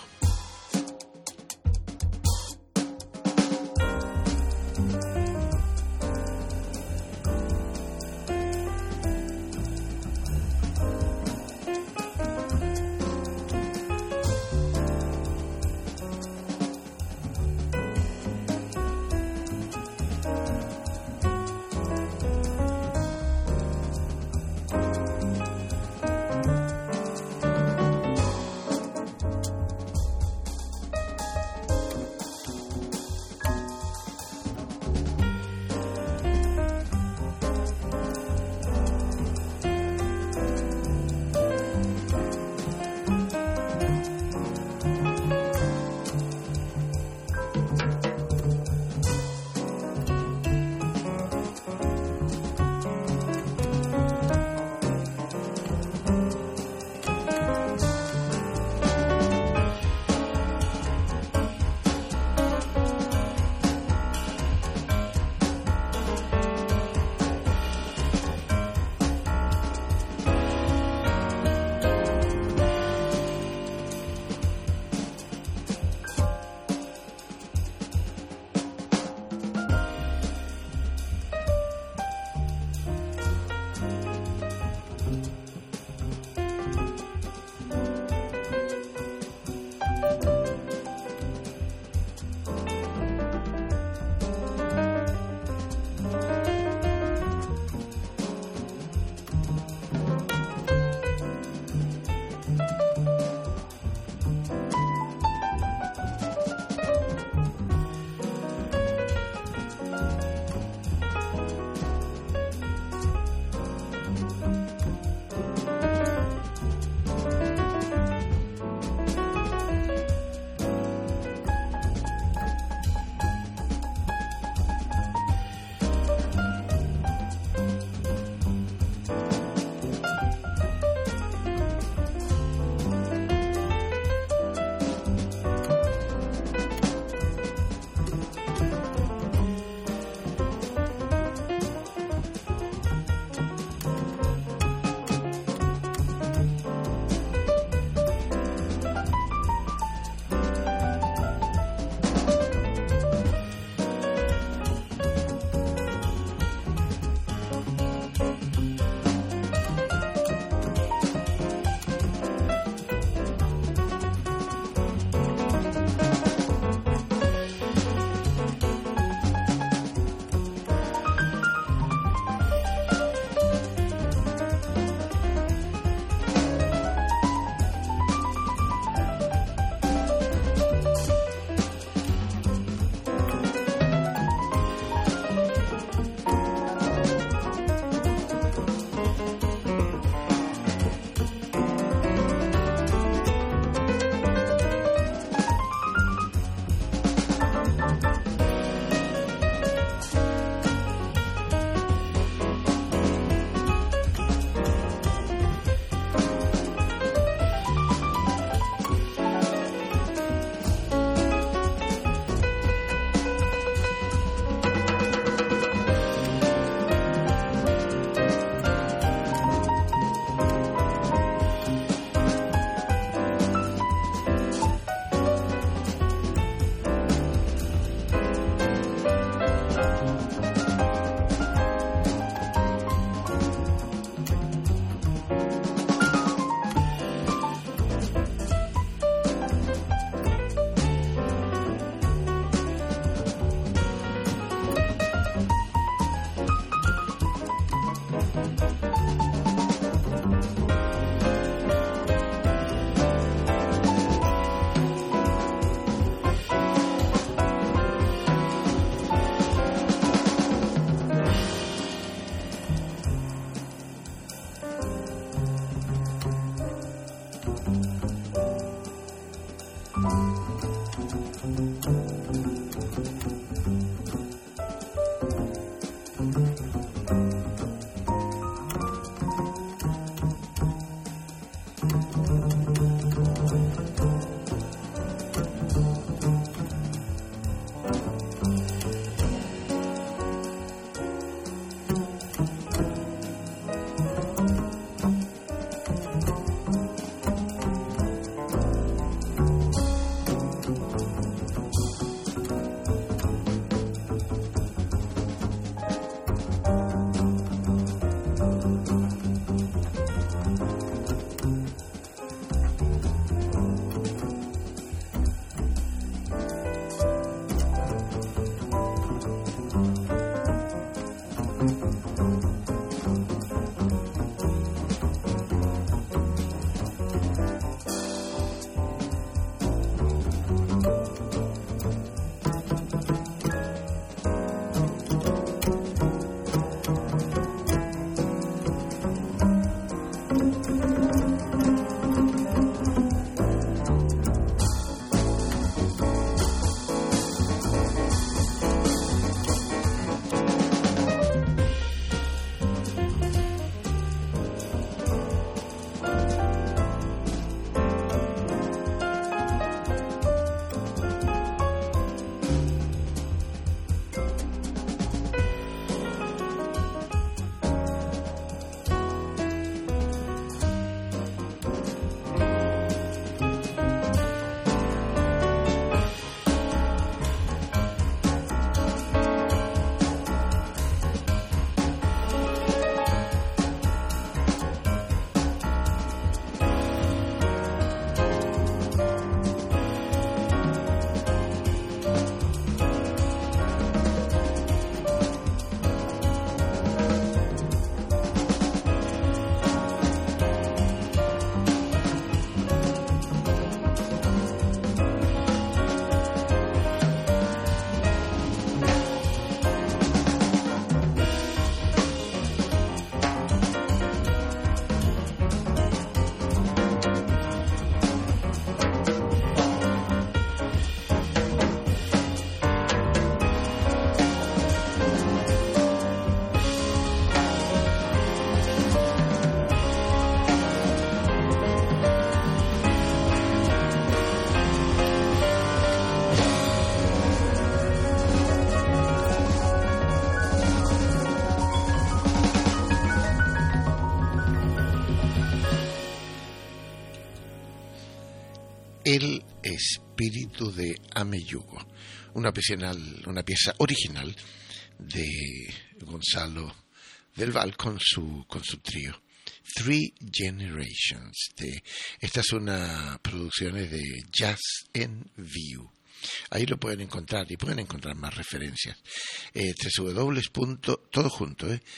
El espíritu de Ameyugo, una pieza, una pieza original de Gonzalo del Val con su, con su trío. Three Generations. De, esta es una producción de Jazz and View. Ahí lo pueden encontrar y pueden encontrar más referencias. Eh, www. Todo junto, eh,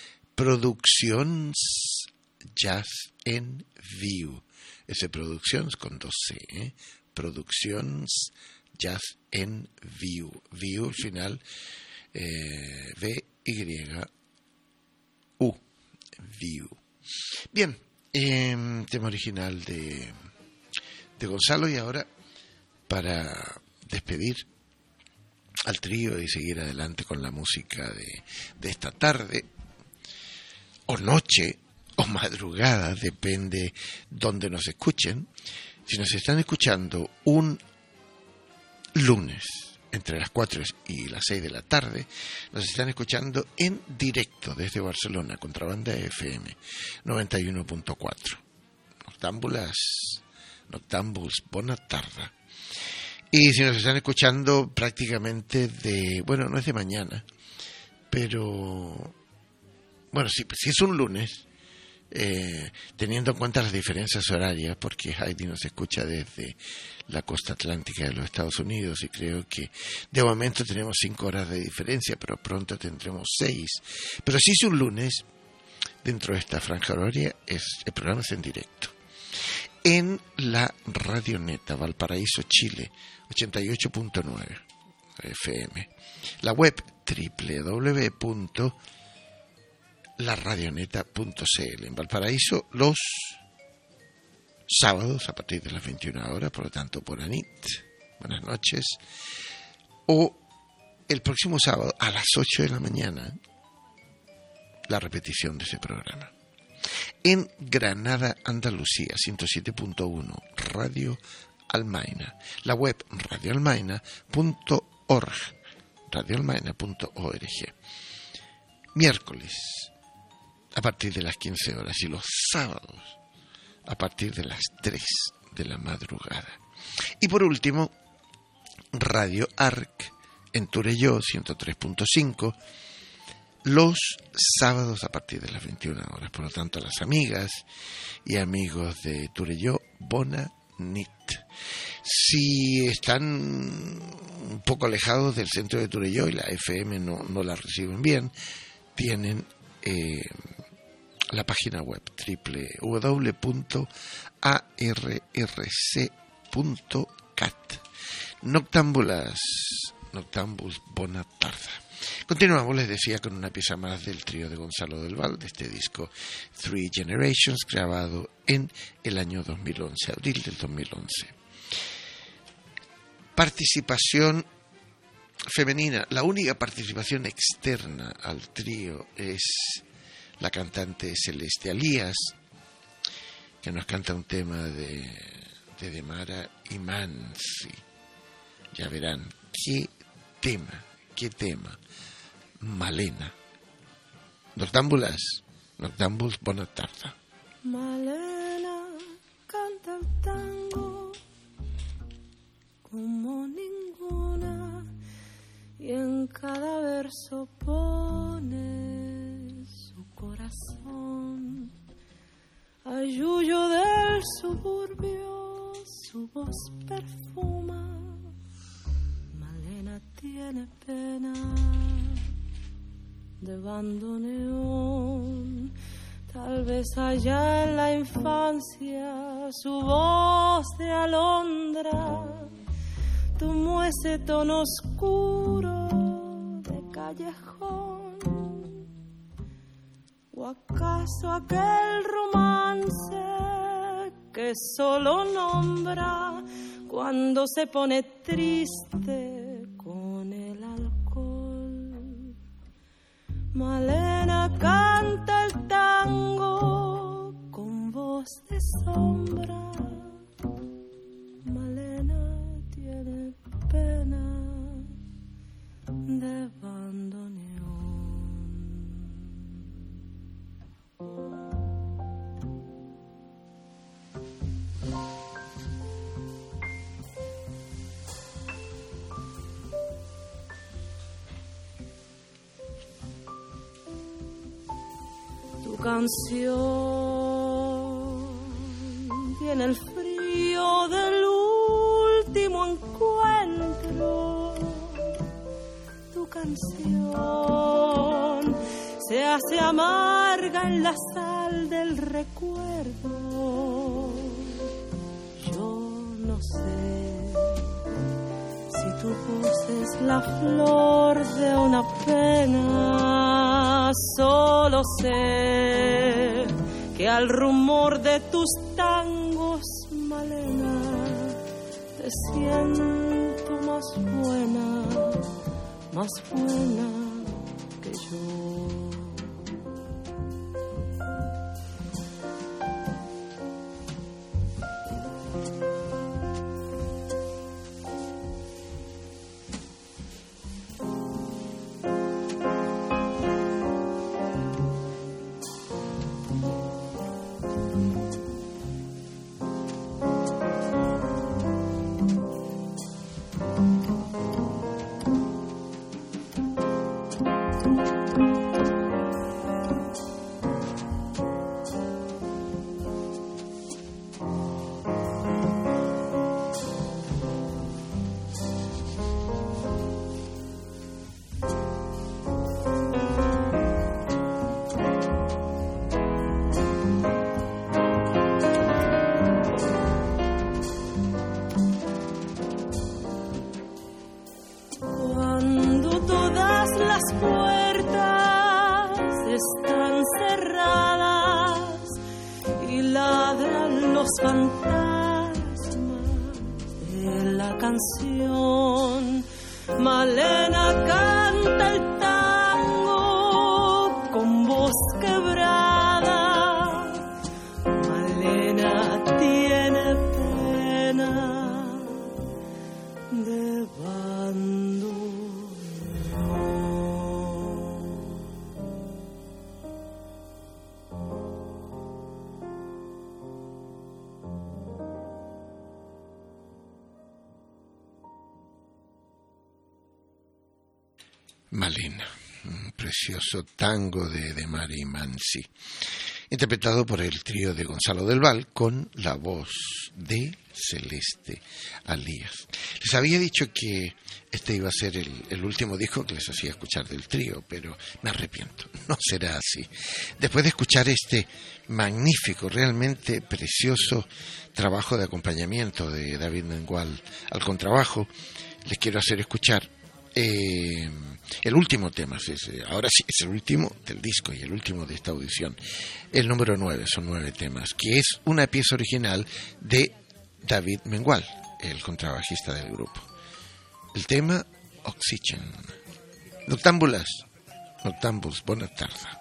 Productions Jazz and View. Ese Productions con dos C, eh. Productions Jazz and View. View al final, eh, V Y U. View. Bien, eh, tema original de, de Gonzalo, y ahora para despedir al trío y seguir adelante con la música de, de esta tarde, o noche, o madrugada, depende donde nos escuchen. Si nos están escuchando un lunes entre las cuatro y las seis de la tarde, nos están escuchando en directo desde Barcelona, Contrabanda F M noventa y uno punto cuatro. Noctámbulas, Noctámbuls, bona tarda. Y si nos están escuchando prácticamente de, bueno, no es de mañana, pero, bueno, si, si es un lunes, eh, teniendo en cuenta las diferencias horarias, porque Heidi nos escucha desde la costa atlántica de los Estados Unidos, y creo que de momento tenemos cinco horas de diferencia, pero pronto tendremos seis. Pero si es un lunes, dentro de esta franja horaria, es, el programa es en directo. En la Radioneta, Valparaíso, Chile, ochenta y ocho punto nueve F M. La web doble u doble u doble u punto la radioneta punto c l. En Valparaíso, los sábados a partir de las veintiuna horas, por lo tanto, por Anit, buenas noches. O el próximo sábado a las ocho de la mañana, la repetición de ese programa. En Granada, Andalucía, ciento siete punto uno, Radio Almaina. La web radio almaina punto org, radio almaina punto org. Miércoles, a partir de las quince horas, y los sábados, a partir de las tres de la madrugada. Y por último, Radio Arc, en Turelló, ciento tres punto cinco, los sábados a partir de las veintiuna horas. Por lo tanto, a las amigas y amigos de Turelló, bona nit. Si están un poco alejados del centro de Turelló y la F M no, no la reciben bien, tienen eh, la página web doble u doble u doble u punto a r r c punto cat. Noctámbulas, Noctámbuls, bona tarda. Continuamos, les decía, con una pieza más del trío de Gonzalo del Val, de este disco Three Generations, grabado en el año dos mil once, abril del dos mil once. Participación femenina. La única participación externa al trío es la cantante Celeste Alías, que nos canta un tema de, de Demara y Mansi. Ya verán, qué tema. ¿Qué tema? Malena. Noctámbulas, noctámbuls, bona tarda. Malena canta el tango como ninguna y en cada verso pone su corazón. A Yuyo del suburbio su voz perfuma. Malena tiene pena de bandoneón. Tal vez allá en la infancia su voz de alondra tomó ese tono oscuro de callejón. ¿O acaso aquel romance que solo nombra cuando se pone triste con el alcohol? Malena canta el tango con voz de sombra. Malena tiene pena de bandoneón. Tu canción tiene el frío del último encuentro. Tu canción se hace amarga en la sal del recuerdo. Yo no sé si tu voz es la flor de una pena. Solo sé que al rumor de tus tangos, Malena, te siento más buena, más buena que yo. Malena canta el tango con voz quebrada. Malena tiene pena de bandoneón. Malena, un precioso tango de, de Mari Mansi, interpretado por el trío de Gonzalo del Val con la voz de Celeste Alías. Les había dicho que este iba a ser el, el último disco que les hacía escuchar del trío, pero me arrepiento, no será así. Después de escuchar este magnífico, realmente precioso trabajo de acompañamiento de David Mengual al contrabajo, les quiero hacer escuchar Eh, el último tema, ahora sí es el último del disco y el último de esta audición, el número nueve, son nueve temas, que es una pieza original de David Mengual, el contrabajista del grupo. El tema Oxygen. Noctámbulas, noctámbuls, buena tarde.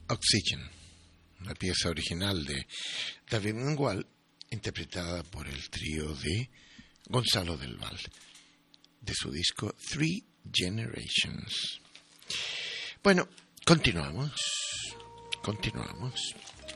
Oxygen, una pieza original de David Mengual, interpretada por el trío de Gonzalo del Val, de su disco Three Generations. Bueno, continuamos, continuamos.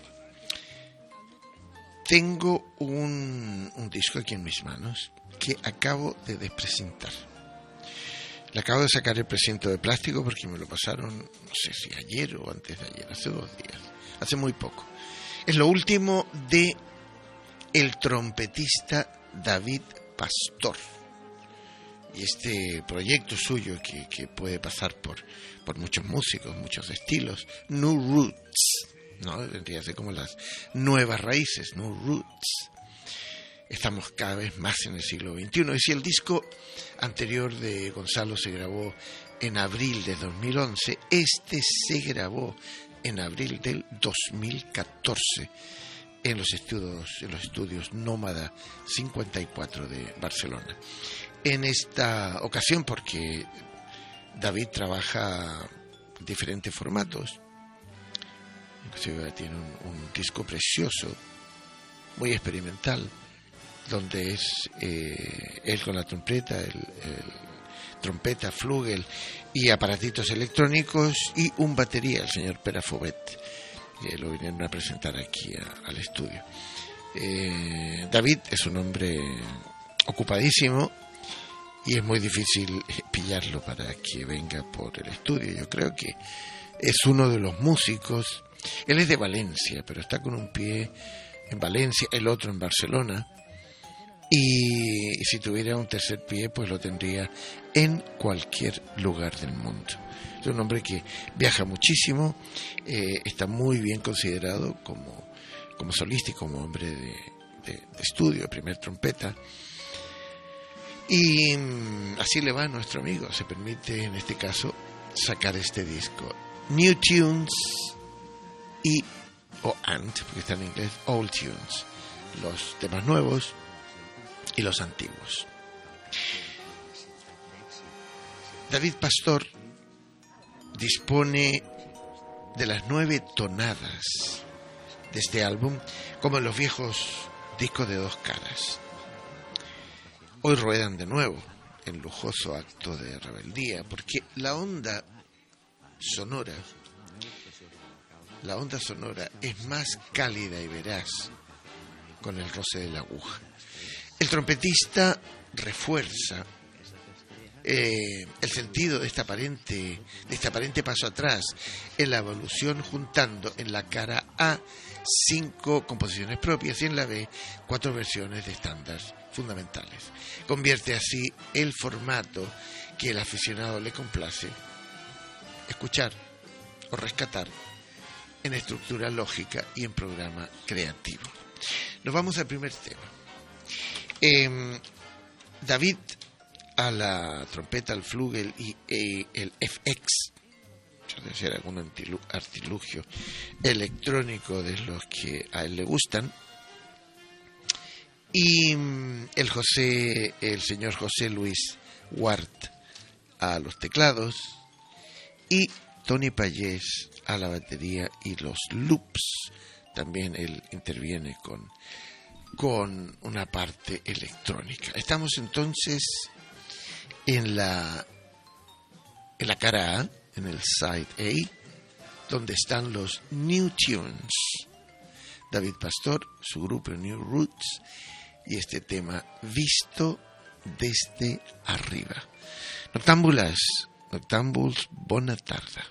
Tengo un, un disco aquí en mis manos que acabo de desprecintar. Le acabo de sacar el precinto de plástico porque me lo pasaron, no sé si ayer o antes de ayer, hace dos días, hace muy poco. Es lo último de el trompetista David Pastor. Y este proyecto suyo que, que puede pasar por, por muchos músicos, muchos estilos, New Roots, ¿no? Vendría a ser como las nuevas raíces, New Roots. Estamos cada vez más en el siglo veintiuno. Y si el disco anterior de Gonzalo se grabó en abril de dos mil once, este se grabó en abril del dos mil catorce en los estudios, en los estudios Nómada cincuenta y cuatro de Barcelona. En esta ocasión, porque David trabaja en diferentes formatos, inclusive tiene un, un disco precioso, muy experimental, donde es eh, él con la trompeta, el, el trompeta, flugel y aparatitos electrónicos, y un batería, el señor Pere Fobet, que lo vinieron a presentar aquí a, al estudio. Eh, David es un hombre ocupadísimo y es muy difícil pillarlo para que venga por el estudio. Yo creo que es uno de los músicos, él es de Valencia, pero está con un pie en Valencia, el otro en Barcelona, y si tuviera un tercer pie, pues lo tendría en cualquier lugar del mundo. Es un hombre que viaja muchísimo, eh, está muy bien considerado como, como solista y como hombre de, de, de estudio, primer trompeta. Y mm, así le va a nuestro amigo, se permite en este caso sacar este disco. New Tunes y, o and, porque está en inglés, Old Tunes, los temas nuevos y los antiguos. David Pastor dispone de las nueve tonadas de este álbum, como en los viejos discos de dos caras. Hoy ruedan de nuevo en lujoso acto de rebeldía, porque la onda sonora, la onda sonora es más cálida y veraz con el roce de la aguja. El trompetista refuerza eh, el sentido de, esta aparente, de este aparente paso atrás en la evolución, juntando en la cara A cinco composiciones propias y en la B cuatro versiones de estándares fundamentales. Convierte así el formato que el aficionado le complace escuchar o rescatar en estructura lógica y en programa creativo. Nos vamos al primer tema. Eh, David a la trompeta, al flugel y eh, el F X, debe ser algún artilugio electrónico de los que a él le gustan, y el José, el señor José Luis Ward a los teclados y Tony Payés a la batería y los loops. También él interviene con con una parte electrónica. Estamos entonces en la en la cara A, en el side A, donde están los New Tunes. David Pastor, su grupo New Roots, y este tema visto desde arriba. Noctámbulas, noctámbuls, bona tarda.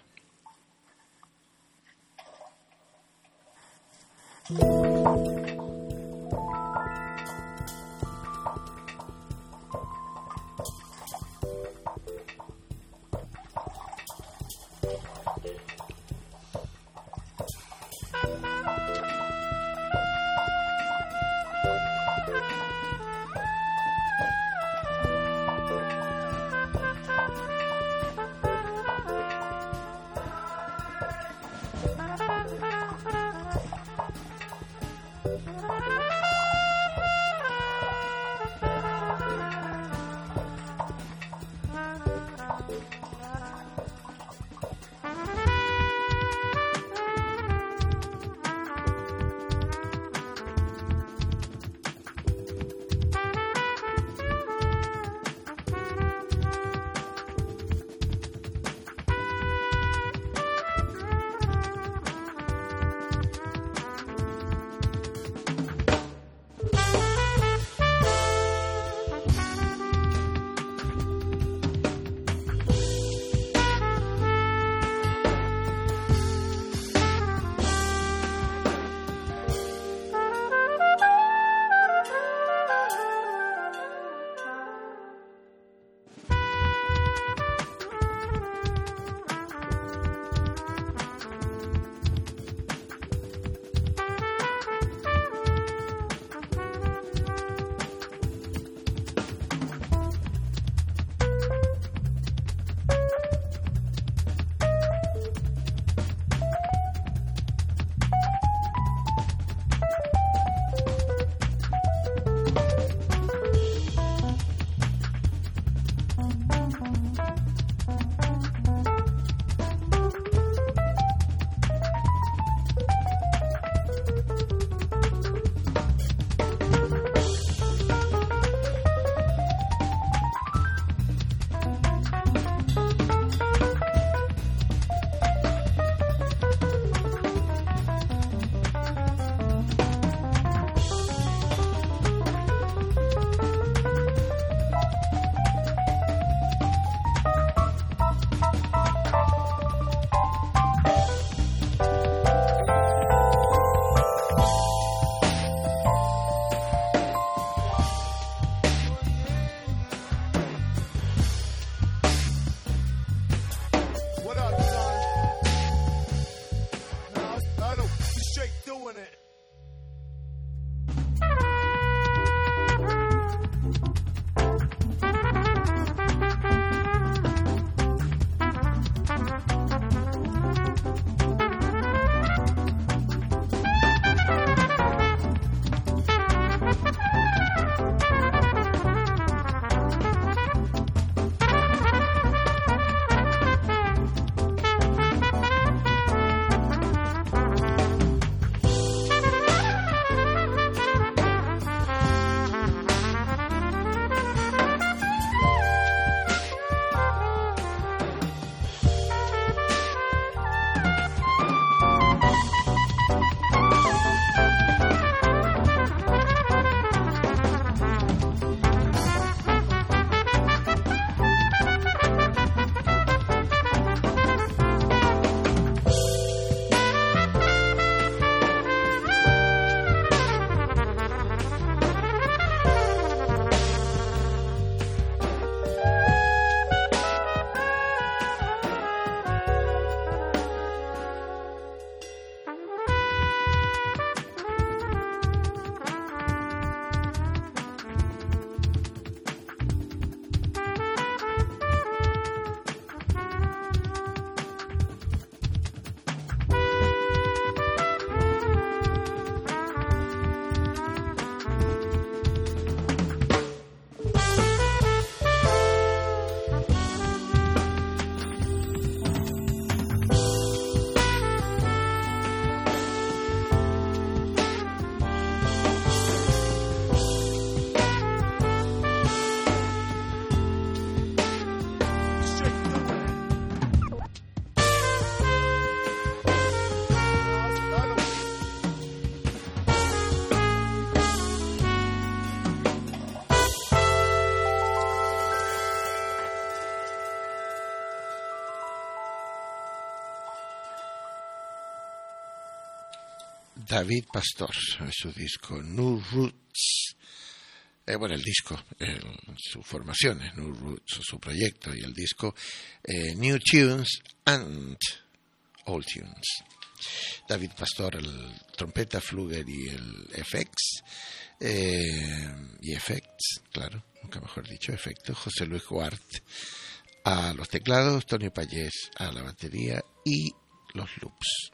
David Pastor, su disco New Roots. Eh, bueno, el disco, el, su formación es New Roots, su proyecto, y el disco eh, New Tunes and Old Tunes. David Pastor, el trompeta, Fluger y el F X, eh, y Effects, claro, nunca mejor dicho, efectos. José Luis Guart a los teclados, Tony Payés a la batería y los loops.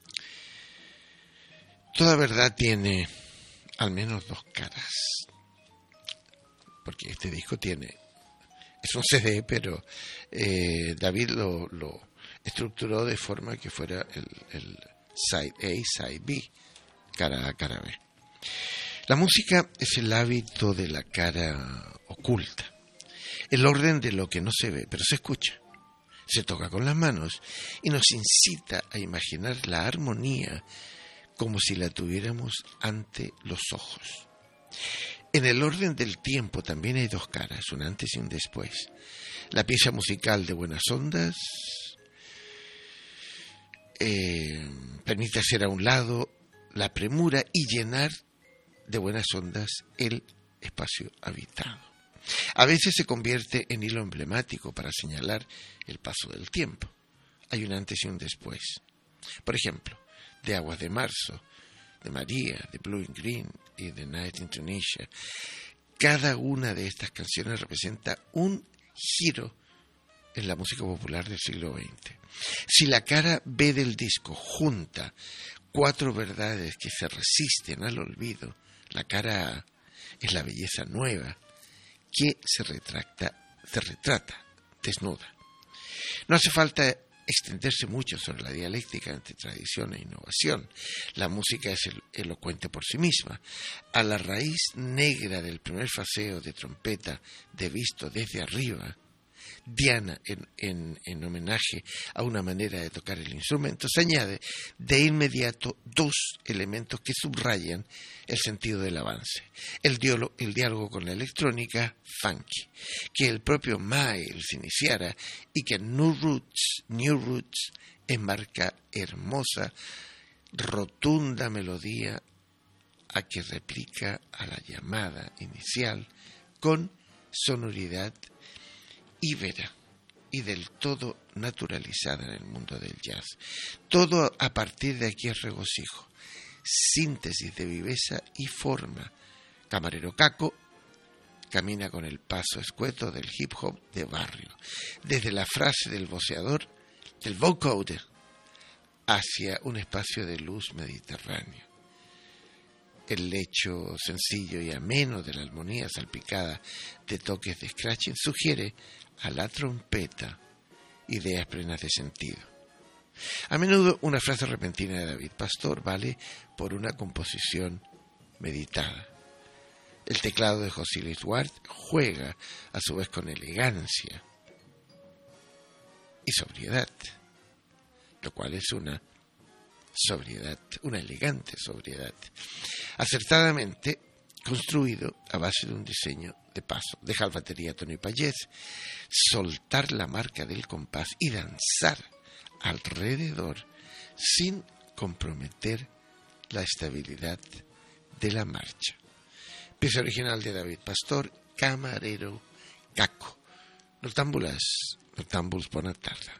Toda verdad tiene al menos dos caras, porque este disco tiene, es un C D, pero eh, David lo, lo estructuró de forma que fuera el, el side A, side B, cara A, cara B. La música es el hábito de la cara oculta, el orden de lo que no se ve, pero se escucha, se toca con las manos y nos incita a imaginar la armonía como si la tuviéramos ante los ojos. En el orden del tiempo también hay dos caras, un antes y un después. La pieza musical de Buenas Ondas eh, permite hacer a un lado la premura y llenar de buenas ondas el espacio habitado. A veces se convierte en hilo emblemático para señalar el paso del tiempo. Hay un antes y un después. Por ejemplo, de Aguas de Marzo, de María, de Blue and Green y de Night in Tunisia. Cada una de estas canciones representa un giro en la música popular del siglo veinte. Si la cara B del disco junta cuatro verdades que se resisten al olvido, la cara A es la belleza nueva que se retracta, se retrata desnuda. No hace falta extenderse mucho sobre la dialéctica entre tradición e innovación. La música es el, elocuente por sí misma. A la raíz negra del primer fraseo de trompeta de Visto desde arriba, Diana, en, en, en homenaje a una manera de tocar el instrumento, se añade de inmediato dos elementos que subrayan el sentido del avance. El, diálogo, el diálogo con la electrónica funky, que el propio Miles iniciara y que New Roots, New Roots enmarca hermosa, rotunda melodía a que replica a la llamada inicial con sonoridad íbera y del todo naturalizada en el mundo del jazz. Todo a partir de aquí es regocijo, síntesis de viveza y forma. Camarero Caco camina con el paso escueto del hip hop de barrio, desde la frase del voceador, del vocoder, hacia un espacio de luz mediterráneo. El lecho sencillo y ameno de la armonía salpicada de toques de scratching sugiere a la trompeta ideas plenas de sentido. A menudo una frase repentina de David Pastor vale por una composición meditada. El teclado de José Luis Ward juega a su vez con elegancia y sobriedad, lo cual es una sobriedad, una elegante sobriedad, acertadamente construido a base de un diseño de paso. Deja la batería Tony Payés, soltar la marca del compás y danzar alrededor sin comprometer la estabilidad de la marcha. Pieza original de David Pastor, Camarero Caco. Noctámbulas, noctámbuls, bona tarda.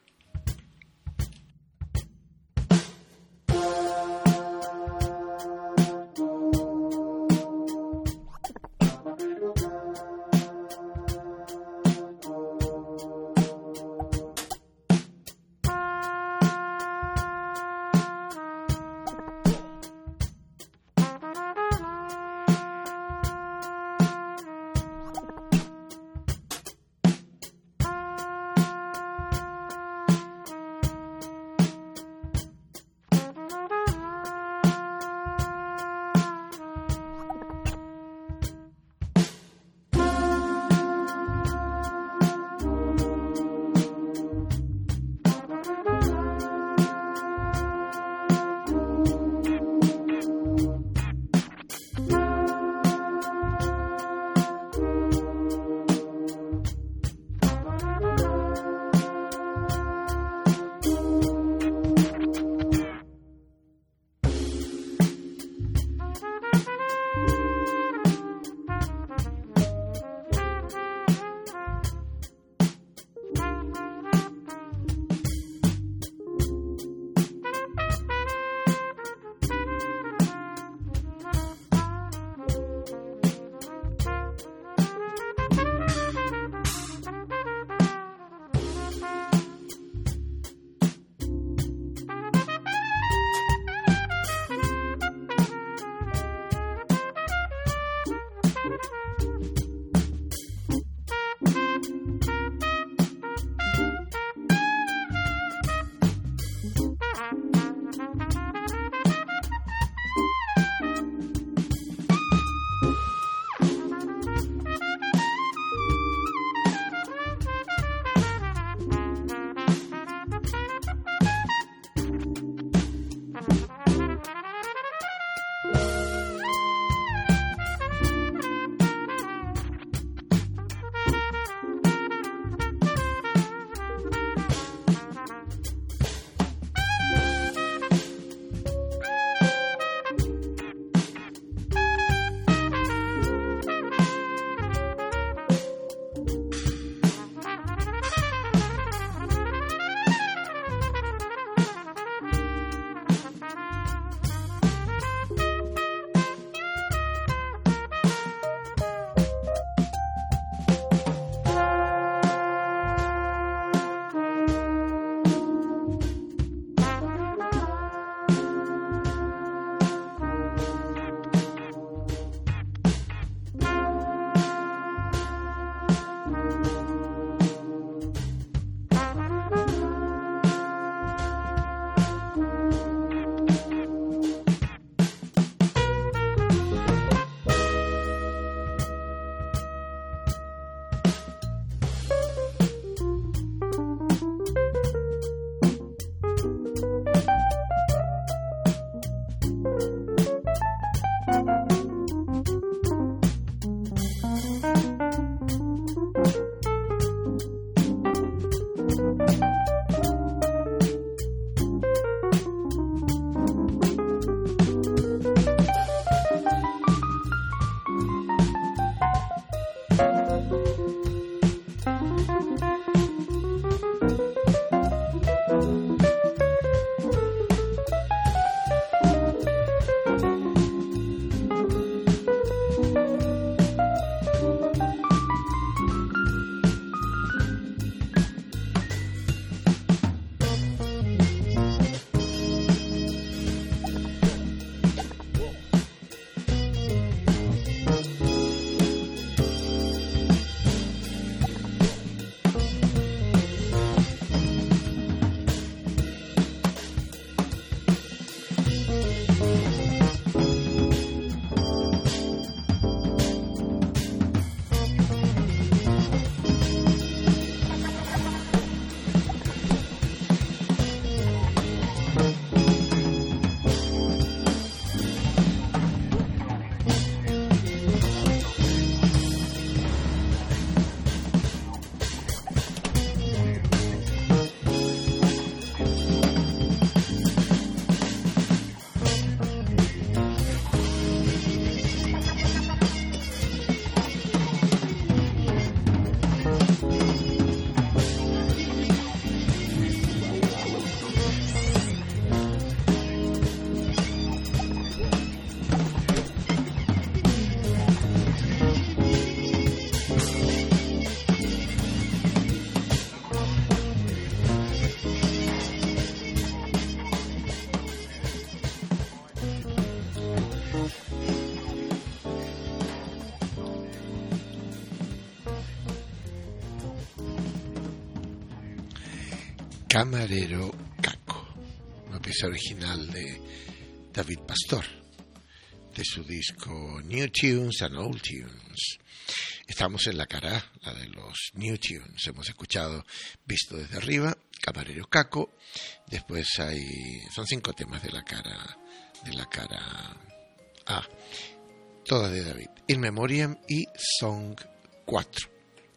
Camarero Caco, una pieza original de David Pastor, de su disco New Tunes and Old Tunes. Estamos en la cara A, la de los New Tunes. Hemos escuchado Visto desde arriba, Camarero Caco. Después hay, son cinco temas de la cara, de la cara A, todas de David. In Memoriam y Song cuatro.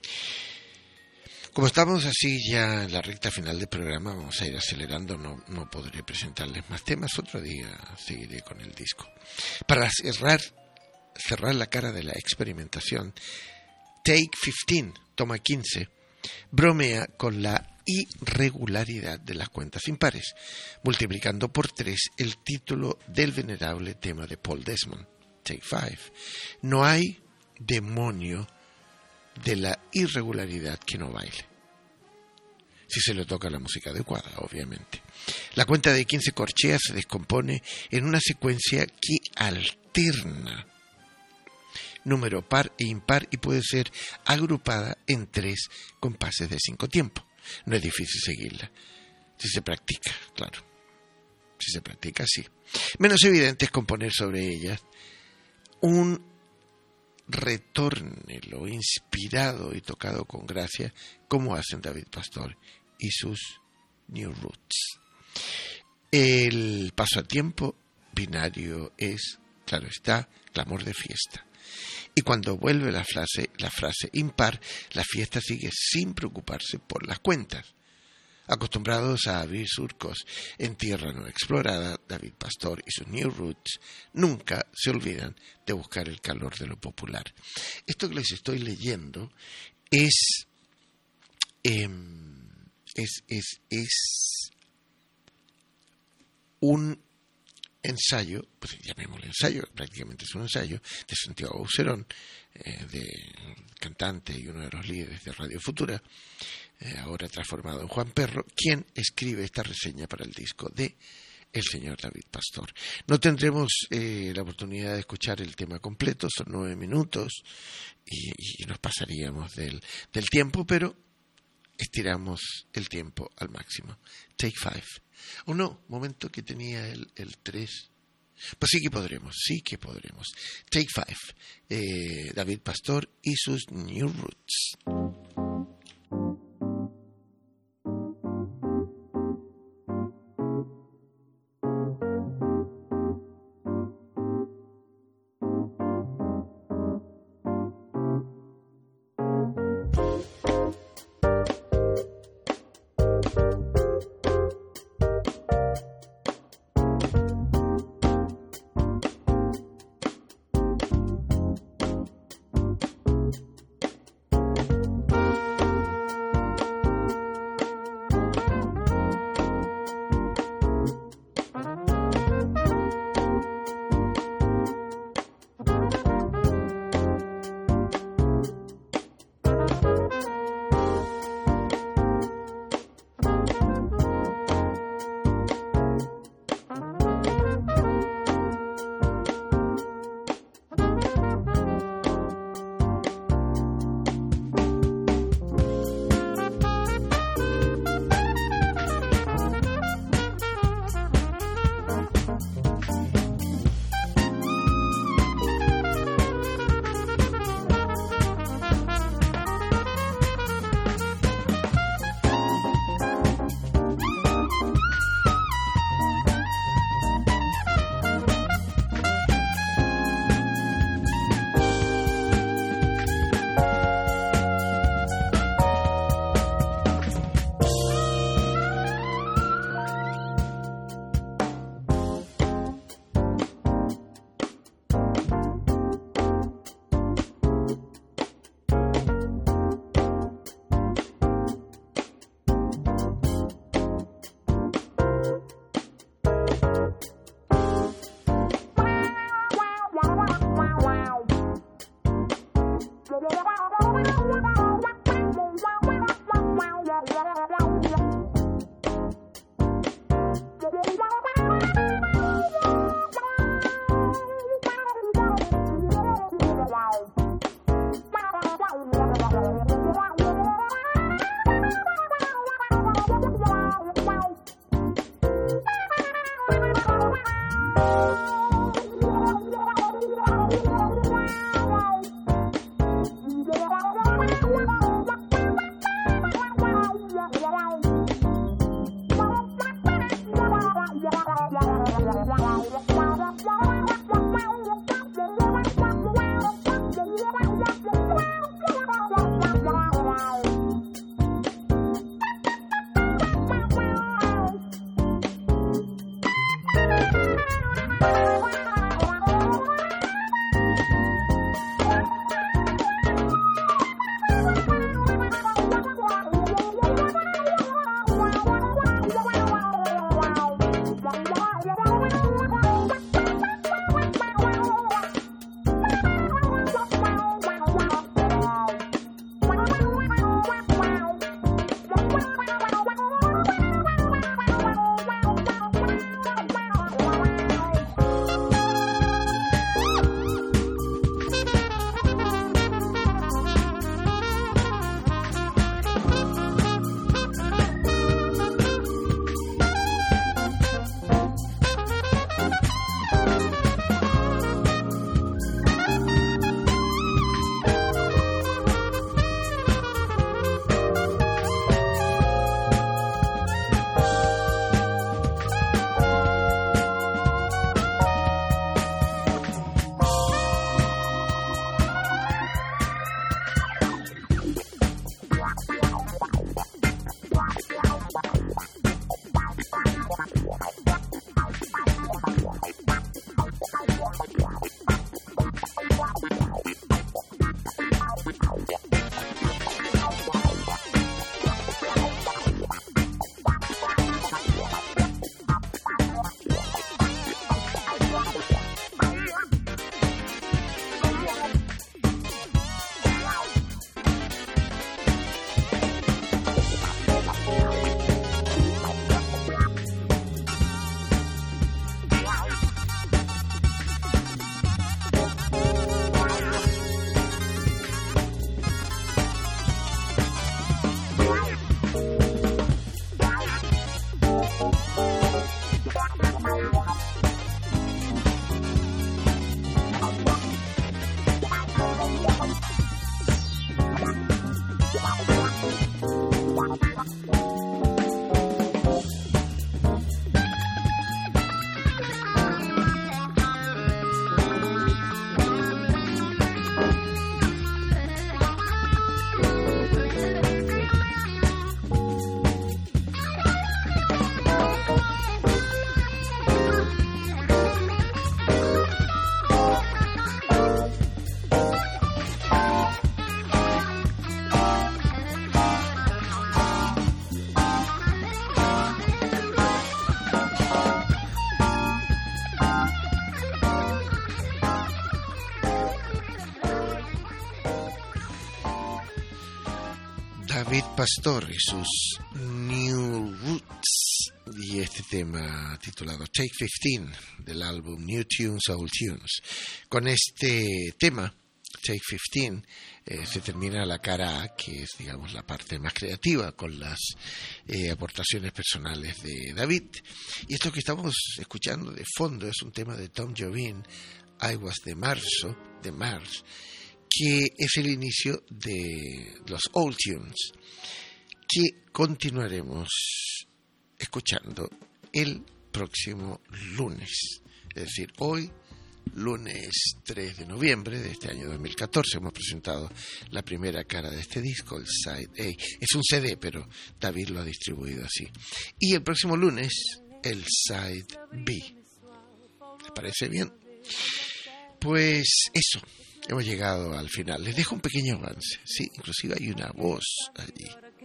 Como estamos así ya en la recta final del programa, vamos a ir acelerando, no, no podré presentarles más temas, otro día seguiré con el disco. Para cerrar, cerrar la cara de la experimentación, Take quince, toma quince, bromea con la irregularidad de las cuentas impares, multiplicando por tres el título del venerable tema de Paul Desmond, Take cinco. No hay demonio de la irregularidad que no baile, si se le toca la música adecuada, obviamente. La cuenta de quince corcheas se descompone en una secuencia que alterna número par e impar y puede ser agrupada en tres compases de cinco tiempos. No es difícil seguirla, si se practica, claro. Si se practica, sí. Menos evidente es componer sobre ellas un retórnelo inspirado y tocado con gracia, como hacen David Pastor y sus New Roots. El paso a tiempo binario es, claro está, clamor de fiesta. Y cuando vuelve la frase, la frase impar, la fiesta sigue sin preocuparse por las cuentas. Acostumbrados a abrir surcos en tierra no explorada, David Pastor y sus New Roots nunca se olvidan de buscar el calor de lo popular. Esto que les estoy leyendo es, eh, es, es, es un ensayo, pues llamémosle ensayo, prácticamente es un ensayo, de Santiago Aucerón, eh, de cantante y uno de los líderes de Radio Futura, eh, ahora transformado en Juan Perro, quien escribe esta reseña para el disco de el señor David Pastor. No tendremos eh, la oportunidad de escuchar el tema completo, son nueve minutos y, y nos pasaríamos del, del tiempo, pero estiramos el tiempo al máximo. Take five. O no, momento que tenía el, el tres. Pues sí que podremos, sí que podremos. Take five. Eh, David Pastor y sus New Roots. Take David Pastor y sus New Roots y este tema titulado Take fifteen del álbum New Tunes, Old Tunes. Con este tema, Take fifteen, eh, se termina la cara A, que es, digamos, la parte más creativa, con las eh, aportaciones personales de David. Y esto que estamos escuchando de fondo es un tema de Tom Jobim, I Was de marzo, de Mars, que es el inicio de los Old Tunes, que continuaremos escuchando el próximo lunes. Es decir, hoy, lunes tres de noviembre de este año dos mil catorce, hemos presentado la primera cara de este disco, el Side A. Es un C D, pero David lo ha distribuido así. Y el próximo lunes, el Side B. ¿Les parece bien? Pues eso. Hemos llegado al final. Les dejo un pequeño avance. Sí, inclusive hay una voz allí.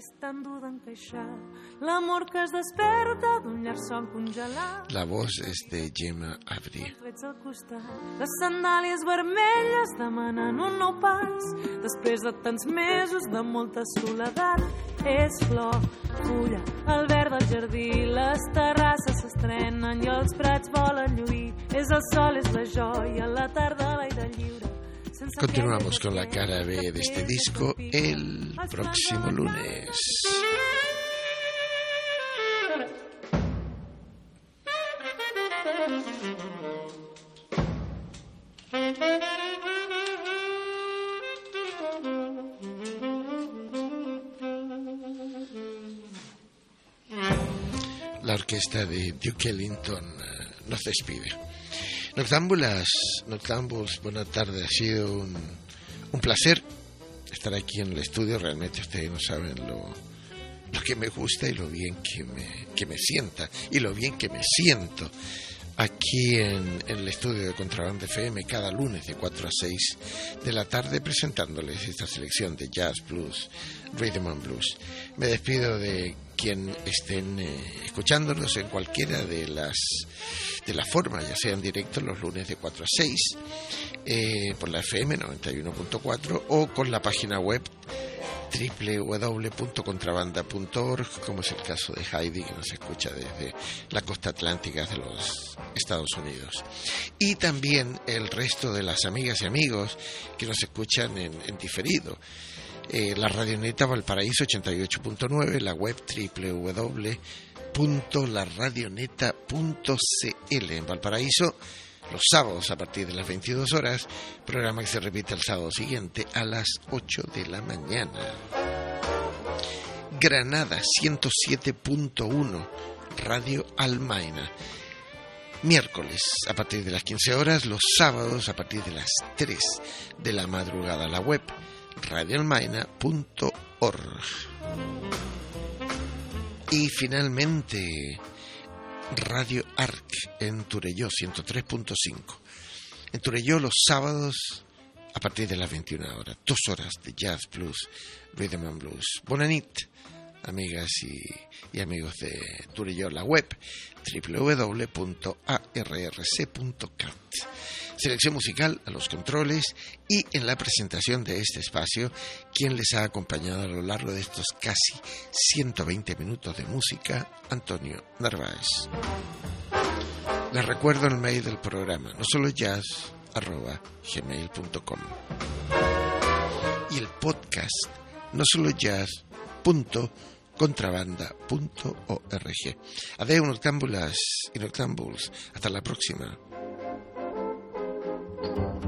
La voz es de Gemma Abril. Les sandàlies vermelles demanant un nou pas. Després de tants mesos de molta soledat, és flor, fulla, el verd del jardí, les terrasses s'estrenen i els prats volen lluir. És el sol, és la joia, la tarda, l'aire lliure. Continuamos con la cara B de este disco el próximo lunes. La orquesta de Duke Ellington uh, nos despide. Noctámbulas, Noctámbulos, buenas tardes, ha sido un, un placer estar aquí en el estudio. Realmente ustedes no saben lo, lo que me gusta y lo bien que me, que me sienta y lo bien que me siento aquí en, en el estudio de Contrabanda F M cada lunes de cuatro a seis de la tarde, presentándoles esta selección de jazz, blues, rhythm and blues. Me despido de quien estén eh, escuchándonos en cualquiera de las de las formas, ya sea en directo los lunes de cuatro a seis eh, por la F M noventa y uno punto cuatro o con la página web doble u doble u doble u punto contrabanda punto org, como es el caso de Heidi, que nos escucha desde la costa atlántica de los Estados Unidos, y también el resto de las amigas y amigos que nos escuchan en, en diferido. Eh, la Radioneta Valparaíso ochenta y ocho punto nueve, la web doble u doble u doble u punto la radioneta punto c l en Valparaíso, los sábados a partir de las veintidós horas, programa que se repite el sábado siguiente a las ocho de la mañana. Granada ciento siete punto uno, Radio Almaina, miércoles a partir de las quince horas, los sábados a partir de las tres de la madrugada, la web radio almaina punto org. Y finalmente Radio Arc en Torelló ciento tres punto cinco. En Torelló los sábados a partir de las veintiuna horas, dos horas de jazz, blues, rhythm and blues. Bona nit, amigas y, y amigos de Torelló, la web doble u doble u doble u punto a r r c punto cat. Selección musical a los controles y en la presentación de este espacio, quien les ha acompañado a lo largo de estos casi ciento veinte minutos de música, Antonio Narváez. Les recuerdo el mail del programa, no solo jazz arroba gmail punto com, y el podcast no solo jazz punto contrabanda punto org. Adeu, noctámbulas y noctámbuls, hasta la próxima.